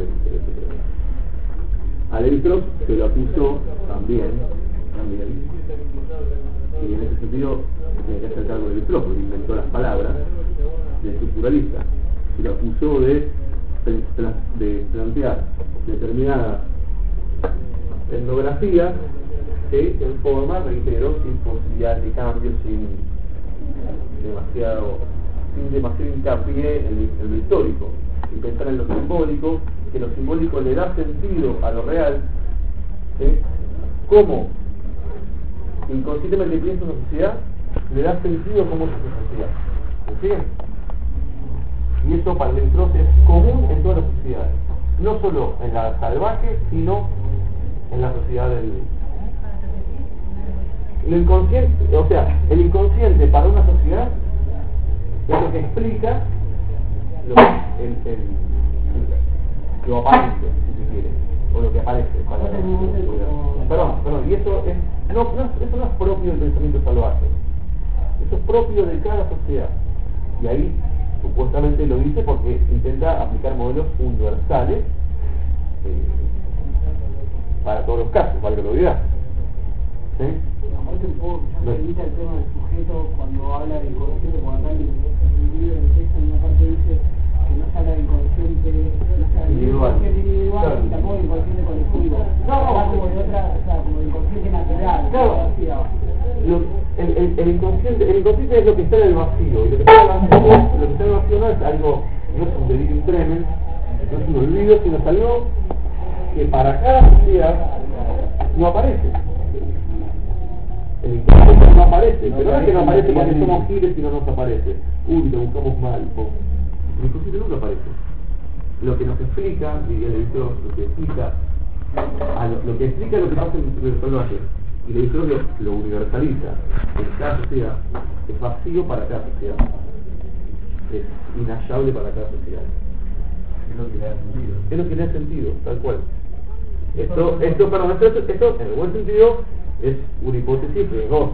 A Levi-Strauss se lo acusó también, y en ese sentido tiene que hacer cargo de Levi-Strauss porque inventó las palabras de estructuralista. Se lo acusó de plantear determinadas etnografías que en forma, reitero, sin posibilidad de cambio, sin demasiado hincapié en lo histórico, y pensar en lo simbólico, que lo simbólico le da sentido a lo real, ¿sí? Como inconscientemente piensa una sociedad, le da sentido como es esa sociedad. ¿Sí? Y eso para Levi-Strauss es común en todas las sociedades, no solo en la salvaje, sino en la sociedad lo inconsciente, o sea, el inconsciente para una sociedad es lo que explica lo aparece, si se quiere, o lo que aparece para la sociedad. Perdón, y eso no es propio del pensamiento salvaje, eso es propio de cada sociedad, y ahí supuestamente lo dice porque intenta aplicar modelos universales para todos los casos, valga la obviedad. ¿Sí? Aparte un poco se limita el tema del sujeto cuando habla de inconsciente, cuando acá en el libro del texto en una parte dice que no se habla de inconsciente, no se habla de inconsciente individual, claro. Y tampoco de inconsciente colectivo. Habla como de otra, o sea, como de inconsciente material. Claro. El inconsciente es lo que está en el vacío, y lo que está en el vacío no es algo, no es un delirium tremens, no es un olvido, sino es algo que para cada sociedad no aparece. El inconsciente no aparece, pero no es que no aparece porque somos giles y no nos aparece. Uy, lo buscamos mal. El inconsciente nunca aparece. Lo que nos explica, diría Levi-Strauss, lo que explica lo que pasa en el salvaje, Y Levi-Strauss lo universaliza. En cada sociedad es vacío para cada sociedad. Es inhallable para cada sociedad. Es lo que le da sentido. Es lo que le da sentido, tal cual. Esto en el buen sentido es una hipótesis riesgosa.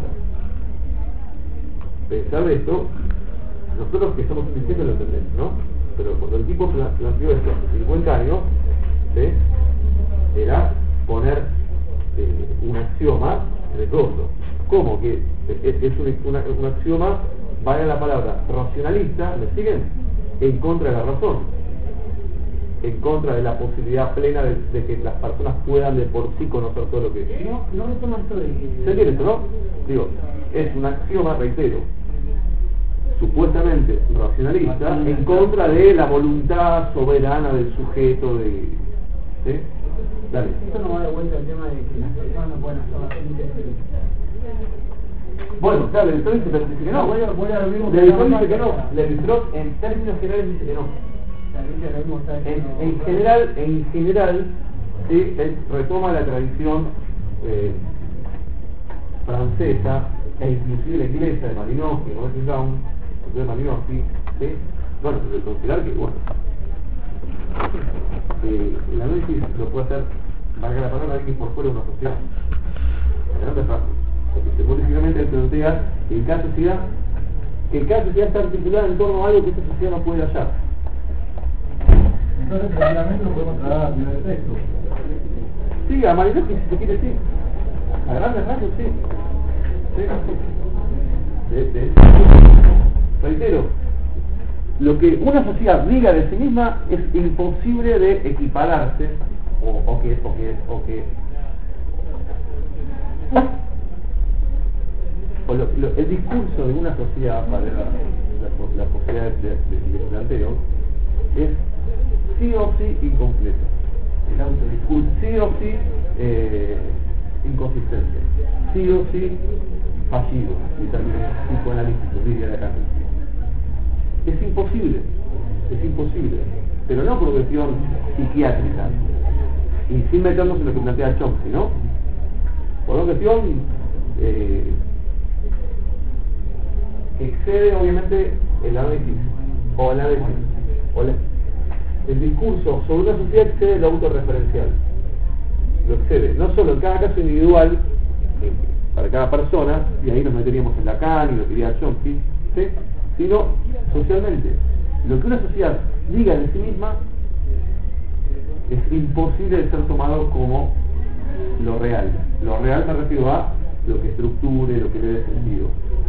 Pensar de esto, nosotros que somos inteligentes lo entendemos, ¿no? Pero cuando el tipo planteó esto hace 50 años, ¿sí? Era poner un axioma riesgoso. ¿Cómo? Que es un axioma, vaya la palabra, racionalista, ¿me siguen? En contra de la razón, en contra de la posibilidad plena de que las personas puedan de por sí conocer todo lo que es. No me tomas todo de que... ¿Se entiende esto, no? Digo, es un axioma, reitero, supuestamente racionalista, en contra de la voluntad soberana del sujeto de... ¿sí? Dale. Esto no va de vuelta al tema de que las personas no pueden hacer las felices. Bueno, claro, Levi-Strauss dice que no. Voy a lo mismo Levi-Strauss dice que no. Levi-Strauss en términos generales dice que no. En general, sí, él retoma la tradición francesa e inclusive la inglesa de Malinowski, de Malinowski, ¿sí? Bueno, de considerar que, bueno, el análisis lo puede hacer, valga la palabra, alguien por fuera de una sociedad. En grandes rasgos. Porque políticamente él plantea que cada sociedad está articulada en torno a algo que esta sociedad no puede hallar. Entonces, realmente lo podemos trasladar a nivel de texto. Sí, a Malinowski, si se quiere, sí. A grandes rasgos, sí. Reitero, lo que una sociedad diga de sí misma es imposible de equipararse el discurso de una sociedad para la sociedad de planteo es sí o sí incompleto. El autodiscurso sí o sí inconsistente, sí o sí fallido, en términos psicoanalíticos, diría la Kant. Es imposible, pero no por cuestión psiquiátrica, y sin meternos en lo que plantea Chomsky, ¿no? Por una cuestión que excede obviamente el análisis, el discurso sobre una sociedad excede lo autorreferencial, lo excede, no solo en cada caso individual, para cada persona, y ahí nos meteríamos en Lacan y lo que diría Chomsky, ¿sí? Sino socialmente. Lo que una sociedad diga de sí misma es imposible de ser tomado como lo real. Lo real me refiero a lo que estructure, lo que le dé sentido.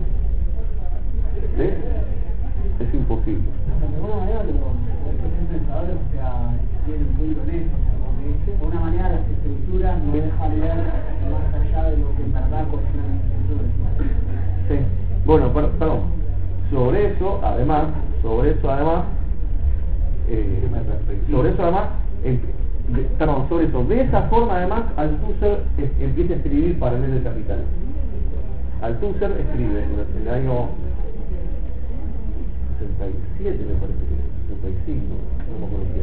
¿Sí? Es imposible. De alguna manera los pensadores, o sea, tienen un punto en eso, porque de una manera las estructuras no dejan ver más allá de lo que en verdad cuestionan las estructuras. Sí. Bueno, perdón. Sobre eso además, de esa forma además, Althusser empieza a escribir para leer el Capital. Althusser escribe en el año 67, me parece que 65, no me acuerdo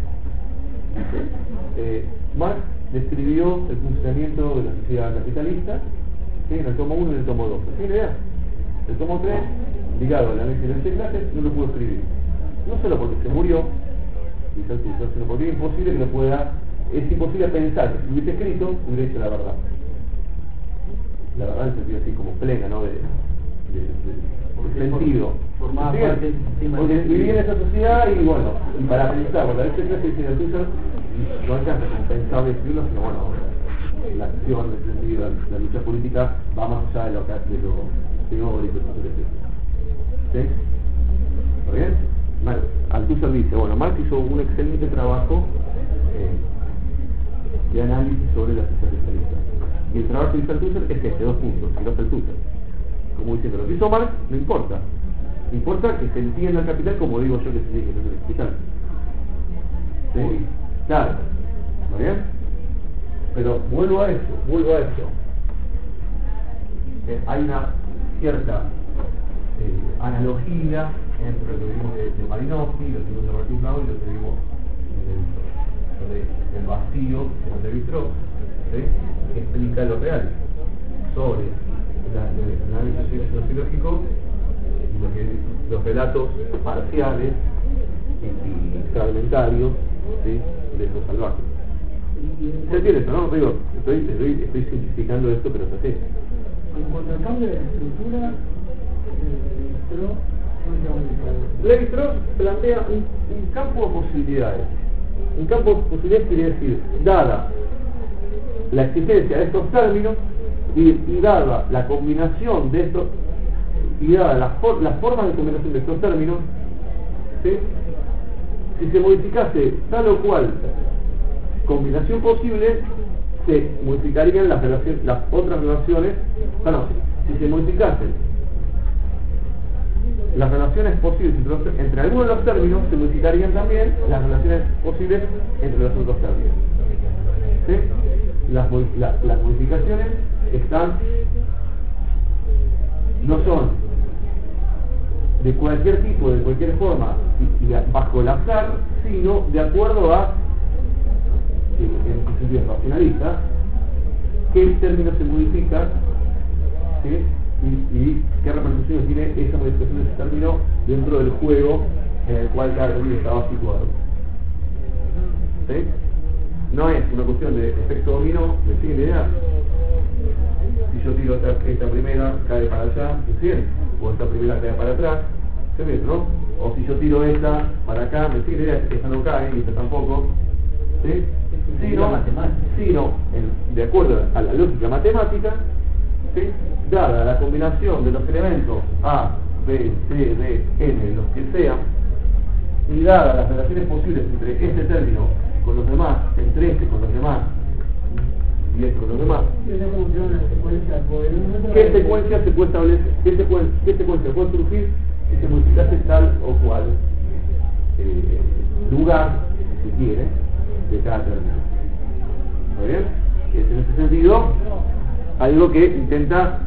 qué año. Marx describió el funcionamiento de la sociedad capitalista, ¿sí? En el tomo 1 y en el tomo 2. ¿Sí, idea? El tomo 3, ligado al análisis de las clases, no lo pudo escribir. No solo porque se murió, dice Althusser, sino porque es imposible que lo pueda, es imposible pensar que si hubiese escrito, hubiera dicho la verdad. La verdad en el sentido así como plena, ¿no? De sentido. Formaba parte del sistema. Porque viví en esa sociedad y bueno, y para pensar, la clase dice Althusser, no alcanza como pensar de escribirlo, sino bueno, la acción, el sentido, la lucha política va más allá de lo teórico, ¿sí? ¿Está bien? Bueno, Althusser dice, bueno, Marx hizo un excelente trabajo de análisis sobre la sociedad capitalista. Y el trabajo que hizo Althusser es este, 2 puntos, y los Althusser. Como diciendo, lo que hizo Marx no importa. Importa que se entienda el capital como digo yo que se tiene que es el capital. ¿Sí? Claro. ¿Está bien? Pero vuelvo a eso. Hay una cierta analogía entre lo que vimos de Malinowski, lo que vimos de Martin Brown y lo que vimos del vacío de Levi-Strauss, ¿sí? Que explica lo real. sobre el análisis sociológico y los relatos parciales y fragmentarios, ¿sí?, de lo salvaje. ¿Se entiende eso, no? Digo, estoy simplificando esto, pero es así. En cuanto al cambio de estructura, Lévi-Strauss plantea un campo de posibilidades. Un campo de posibilidades quiere decir, dada la existencia de estos términos y dada la combinación de estos, y dadas las formas de combinación de estos términos, ¿sí?, si se modificase tal o cual combinación posible, se modificarían las otras relaciones. Si se modificasen las relaciones posibles entre algunos de los términos, se modificarían también las relaciones posibles entre los otros términos. ¿Sí? Las modificaciones no son de cualquier tipo, de cualquier forma y bajo el azar, sino de acuerdo a, en sentido racionalista, qué término se modifica, ¿sí?, y qué repercusiones tiene esa modificación de ese término dentro del juego en el cual cada término estaba situado. ¿Sí? No es una cuestión de efecto dominó, ¿me siguen la idea? Si yo tiro esta primera, cae para allá, ¿me siguen? O esta primera cae para atrás, ¿se ven, no? O si yo tiro esta para acá, ¿me siguen la idea? Esta no cae y esta tampoco. ¿Sí? Sino, de acuerdo a la lógica matemática, ¿sí?, dada la combinación de los elementos A, B, C, D, N, los que sean, y dadas las relaciones posibles entre este término con los demás, entre este con los demás y este con los demás, ¿qué secuencia se puede establecer? ¿Qué secuencia puede surgir si se modificase tal o cual lugar, si se quiere, de cada término? ¿Está bien? Es en ese sentido algo que intenta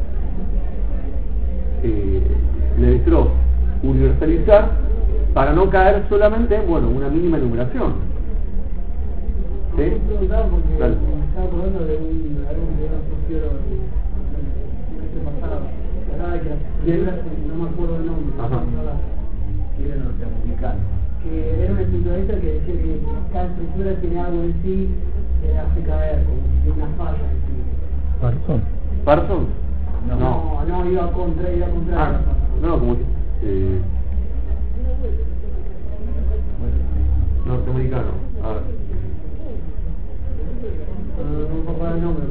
Lévi-Strauss universalizar para no caer solamente en, una mínima enumeración. ¿Sí? Me preguntaba porque me estaba acordando de un sociólogo no me acuerdo el nombre. Que era norteamericano. Que era un estructuralista que decía que cada estructura tiene algo en sí que hace caer, como que tiene una falla en sí. ¿Parsons? No, iba contra no, como que norteamericano. A ver. No me acuerdo el nombre.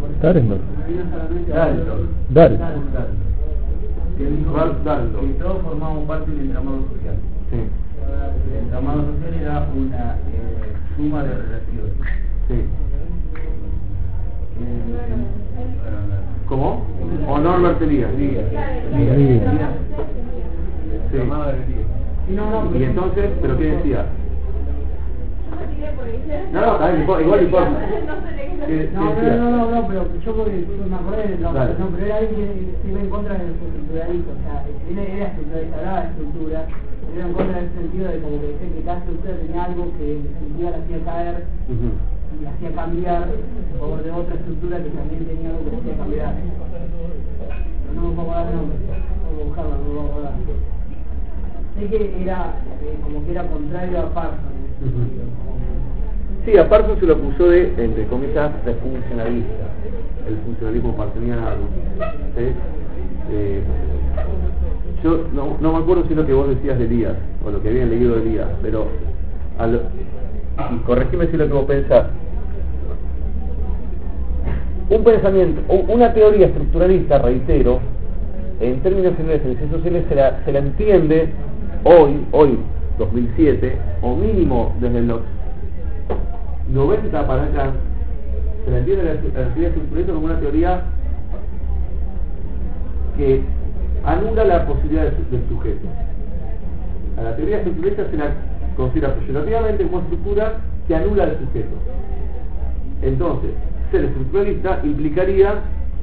Dalton. Que dijo que todos formamos parte del entramado social. Sí. El entramado social era una suma de relaciones. Sí. ¿Cómo? ¿O Norbert Elias? Sí. Y entonces, ¿pero qué decía? No, igual importa. No, pero yo me acordé de pero era alguien que iba en contra del estructuralismo, o sea, él era estructuralista, hablaba de estructura, pero era en contra en el sentido de como que decía que cada estructura tenía algo que en definitiva la hacía caer y la hacía cambiar a favor de otra estructura que también tenía algo que la hacía cambiar. Pero no me puedo acordar el nombre, tengo que buscarlo, no me puedo acordar. Sé que era como que era contrario a Parsons. Sí, a Parsons se lo acusó de, entre comillas, de funcionalista, el funcionalismo parsoniano. ¿Sí? Yo no me acuerdo si es lo que vos decías de Elías, o lo que habían leído de Elías, pero y corregime si es lo que vos pensás. Un pensamiento, una teoría estructuralista, reitero, en términos generales en ciencias sociales se la entiende hoy, 2007, o mínimo desde los 90 para acá, se la entiende la teoría estructuralista como una teoría que anula la posibilidad del sujeto. A la teoría estructuralista se la considera peyorativamente como estructura que anula al sujeto. Entonces, ser estructuralista implicaría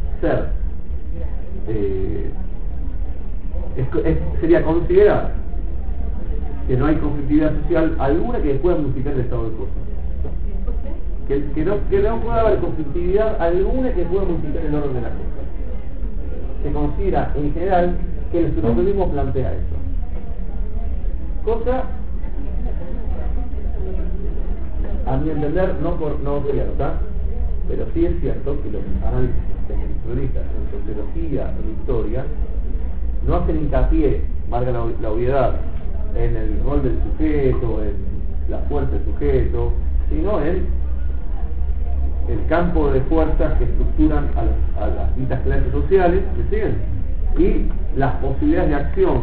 sería considerar que no hay conflictividad social alguna que pueda modificar el estado de cosas. Que no pueda haber conflictividad alguna que pueda modificar el orden de las cosas. se considera en general que el estructuralismo plantea eso. Cosa, a mi entender, no cierta, pero sí es cierto que los análisis estructuralistas en sociología, en historia, no hacen hincapié, valga la obviedad, en el rol del sujeto, en la fuerza del sujeto, sino en el campo de fuerzas que estructuran a las distintas clases sociales, ¿me siguen? Y las posibilidades de acción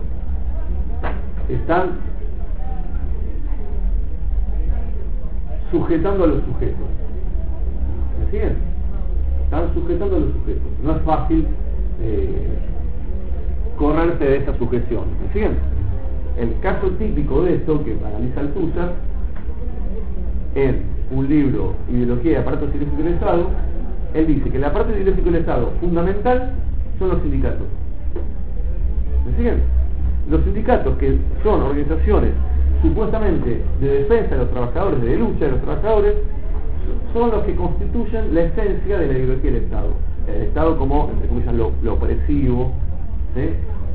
están sujetando a los sujetos. ¿Me siguen? Están sujetando a los sujetos. No es fácil correrse de esa sujeción. ¿Me siguen? El caso típico de esto que analiza Althusser en un libro, Ideología y Aparato Ideológico del Estado, él dice que la parte ideológica del Estado fundamental son los sindicatos. ¿Me siguen? Los sindicatos, que son organizaciones supuestamente de defensa de los trabajadores, de lucha de los trabajadores, son los que constituyen la esencia de la ideología del Estado. El Estado como, entre comillas, lo opresivo, ¿sí?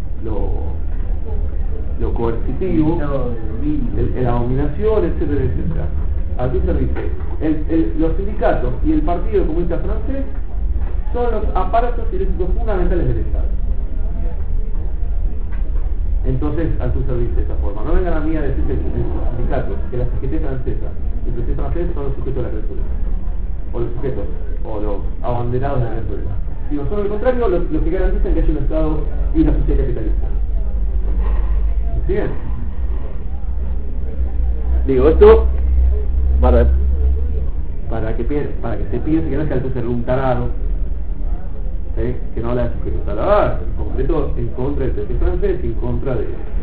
Lo coercitivo, la dominación, etcétera, etcétera. Althusser dice, los sindicatos y el Partido Comunista Francés son los aparatos ideológicos fundamentales del Estado. Entonces Althusser dice de esta forma: no vengan a mí a decir que los sindicatos, que la CGT francesa y el presidente francés son los sujetos de la Venezuela, o los sujetos, o los abanderados de la Venezuela, sino son al contrario los que garantizan que haya un Estado y una sociedad capitalista. ¿Bien? Digo, esto para que se piense que no es que Althusser era un tarado, que no habla de sujetos a la base, en concreto en contra del presidente francés y en contra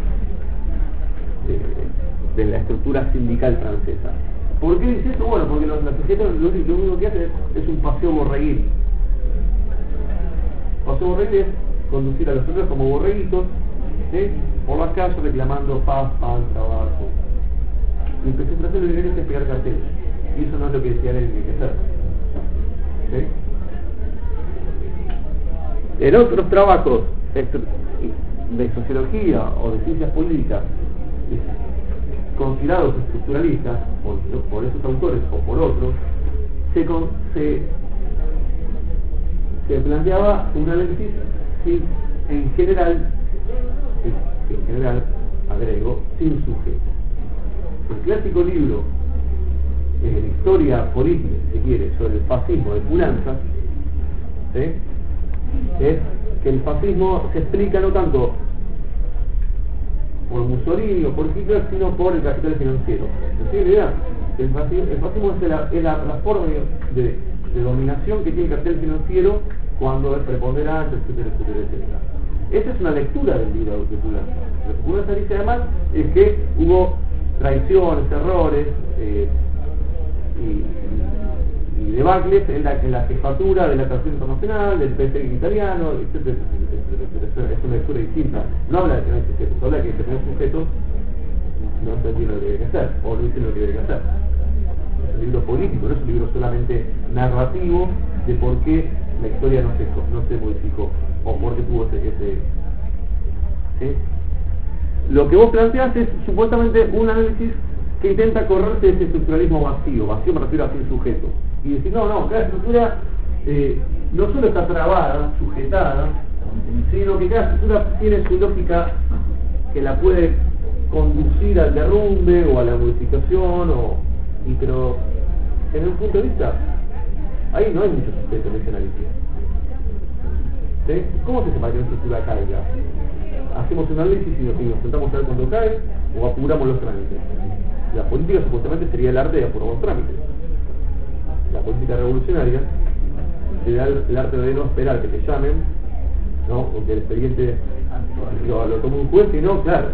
de la estructura sindical francesa. ¿Por qué dice eso? Bueno, porque la sociedad lo único que hace es un paseo borreguil. Paseo borreguil es conducir a los otros como borreguitos, por las calles reclamando paz, pan, trabajo. Y el presidente francés lo que quiere es pegar carteles. Y eso no es lo que decía Lenin que hay que hacer. En otros trabajos de sociología o de ciencias políticas considerados estructuralistas por esos autores o por otros, se planteaba un análisis en general, agrego, sin sujeto. El clásico libro de historia política, si se quiere, sobre el fascismo de Pulanza, es que el fascismo se explica no tanto por Mussolini o por Hitler, sino por el capital financiero. ¿No tiene idea? El fascismo es la forma de dominación que tiene el capital financiero cuando es preponderante, etcétera, etcétera, etcétera. Esa es una lectura del libro de Pulanza. Lo que Pulanza dice además es que hubo traiciones, errores y debacles en la jefatura de la Transición Internacional, del PC italiano, etcétera, etcétera. Es una lectura distinta. No habla de tener sujetos, habla de que tener sujetos no entendieron lo que deben hacer, o no dicen lo que deben hacer. Es un libro político, no es un libro solamente narrativo de por qué la historia no se modificó, o por qué tuvo ese ¿sí? Lo que vos planteás es supuestamente un análisis que intenta correrse de ese estructuralismo vacío me refiero a sin sujeto, y decir, no, cada estructura no solo está trabada, sujetada, sino que cada estructura tiene su lógica que la puede conducir al derrumbe o a la modificación, pero en un punto de vista ahí no hay mucho sujeto en ese análisis. ¿Sí? ¿Cómo se separa que una estructura caiga? Hacemos un análisis y nos intentamos saber cuándo cae o apuramos los trámites. La política supuestamente sería el arte de apurar los trámites. La política revolucionaria sería el arte de no esperar que te llamen, ¿no? O que el expediente lo tome un juez, y no, claro.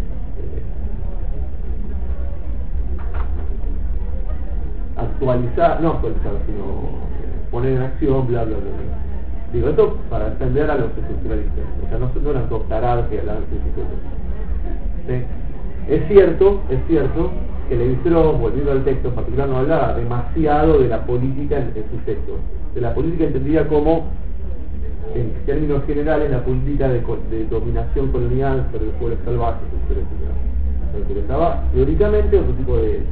No actualizar, sino poner en acción, bla, bla, bla. Digo, esto para entender a los estructuralistas, o sea, no eran dos tarados que hablaban de ¿sí? Es cierto que Lévi-Strauss, volviendo al texto en particular, no hablaba demasiado de la política en su texto, de la política entendida como en términos generales, la política de dominación colonial sobre los pueblos salvajes, etc. Porque estaba teóricamente otro tipo de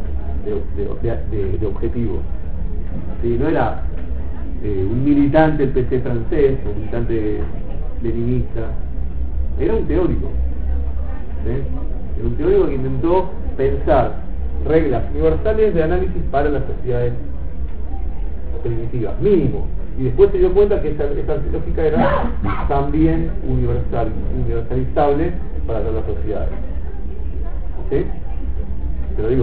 objetivo. Sí, no era un militante del PC francés, un militante leninista, era un teórico. ¿Sí? Era un teórico que intentó pensar reglas universales de análisis para las sociedades primitivas, mínimo. Y después se dio cuenta que esa lógica era también universalizable para todas las sociedades. ¿Sí? Pero digo,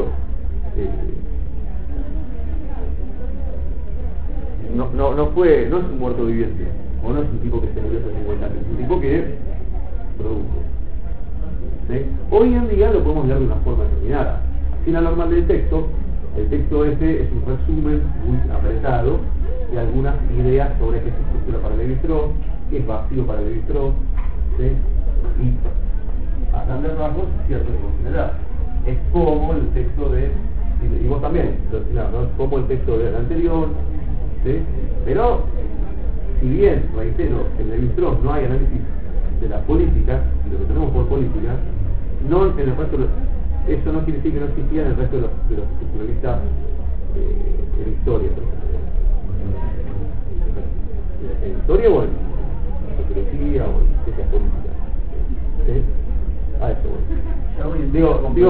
no es un muerto viviente, o no es un tipo que se murió hace 50 años, es un tipo que produjo. ¿Sí? Hoy en día lo podemos leer de una forma determinada. Sin la normal del texto, el texto este es un resumen muy apretado de algunas ideas sobre qué es estructura para Lévi-Strauss, qué es vacío para Lévi-Strauss, ¿sí? Y a grandes rasgos es cierto de considerar. Es como el texto y vos también, ¿no? Es como el texto del anterior, ¿sí? Pero, si bien, reitero, en Lévi-Strauss no hay análisis de la política, y lo que tenemos por política, no en el resto eso no quiere decir que no existía en el resto de los estructuralistas en historia, por ejemplo. En historia o en sociología o en ciencias políticas. ¿Sí? A eso voy.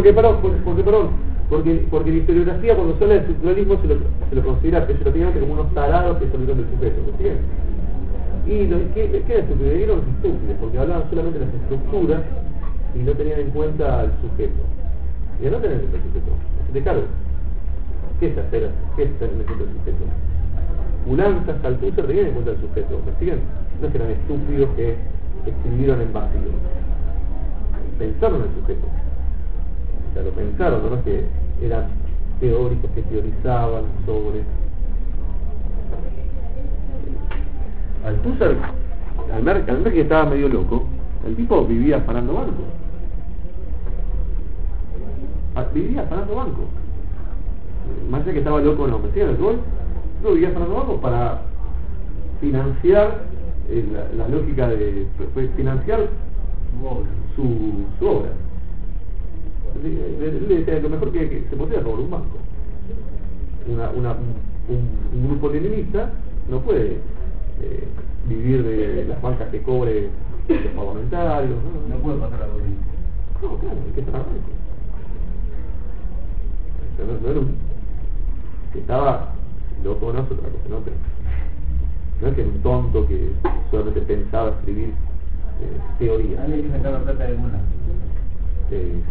Porque en historiografía, cuando se habla de estructuralismo, se lo considera peyorativamente como unos tarados que se olvidan del sujeto, ¿me siguen? Y ¿qué era estructuralismo? Eran los estúpidos, porque hablaban solamente de las estructuras y no tenían en cuenta al sujeto. Y no tener en cuenta el sujeto, de cargo. ¿Qué es hacer? ¿Qué es tener en cuenta el sujeto? Ulanza, Althusser tenían en cuenta el sujeto, ¿me siguen? No es que eran estúpidos que escribieron en vacío. Pensaron en el sujeto. O sea, lo pensaron, no es que eran teóricos que teorizaban sobre. Althusser, al ver que estaba medio loco, el tipo vivía afanando bancos. Vivía afanando bancos. Más allá que estaba loco, no, ¿me siguen el gol? No, vivía afanando bancos para financiar la lógica de financiar su obra. Le decía, lo mejor que se podía robar un banco. Un grupo leninista no puede vivir de las bancas que cobre los parlamentarios. No puede pasar a dormir. No, claro, hay que estar banco. No era que estaba loco, no es otra cosa, ¿no? Pero no es que era un tonto que solamente pensaba escribir teoría. Hay que sacar la plata de alguna. Sí.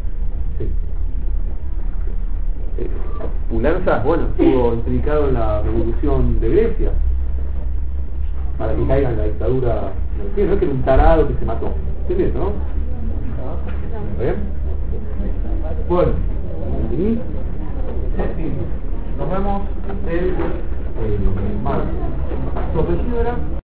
Ulanza, bueno, estuvo implicado en la revolución de Grecia para que caiga en la dictadura. No es que era un tarado que se mató. ¿Entiendes, no? ¿Está bien? Bueno, nos vemos el martes. ¿Tu apellido era?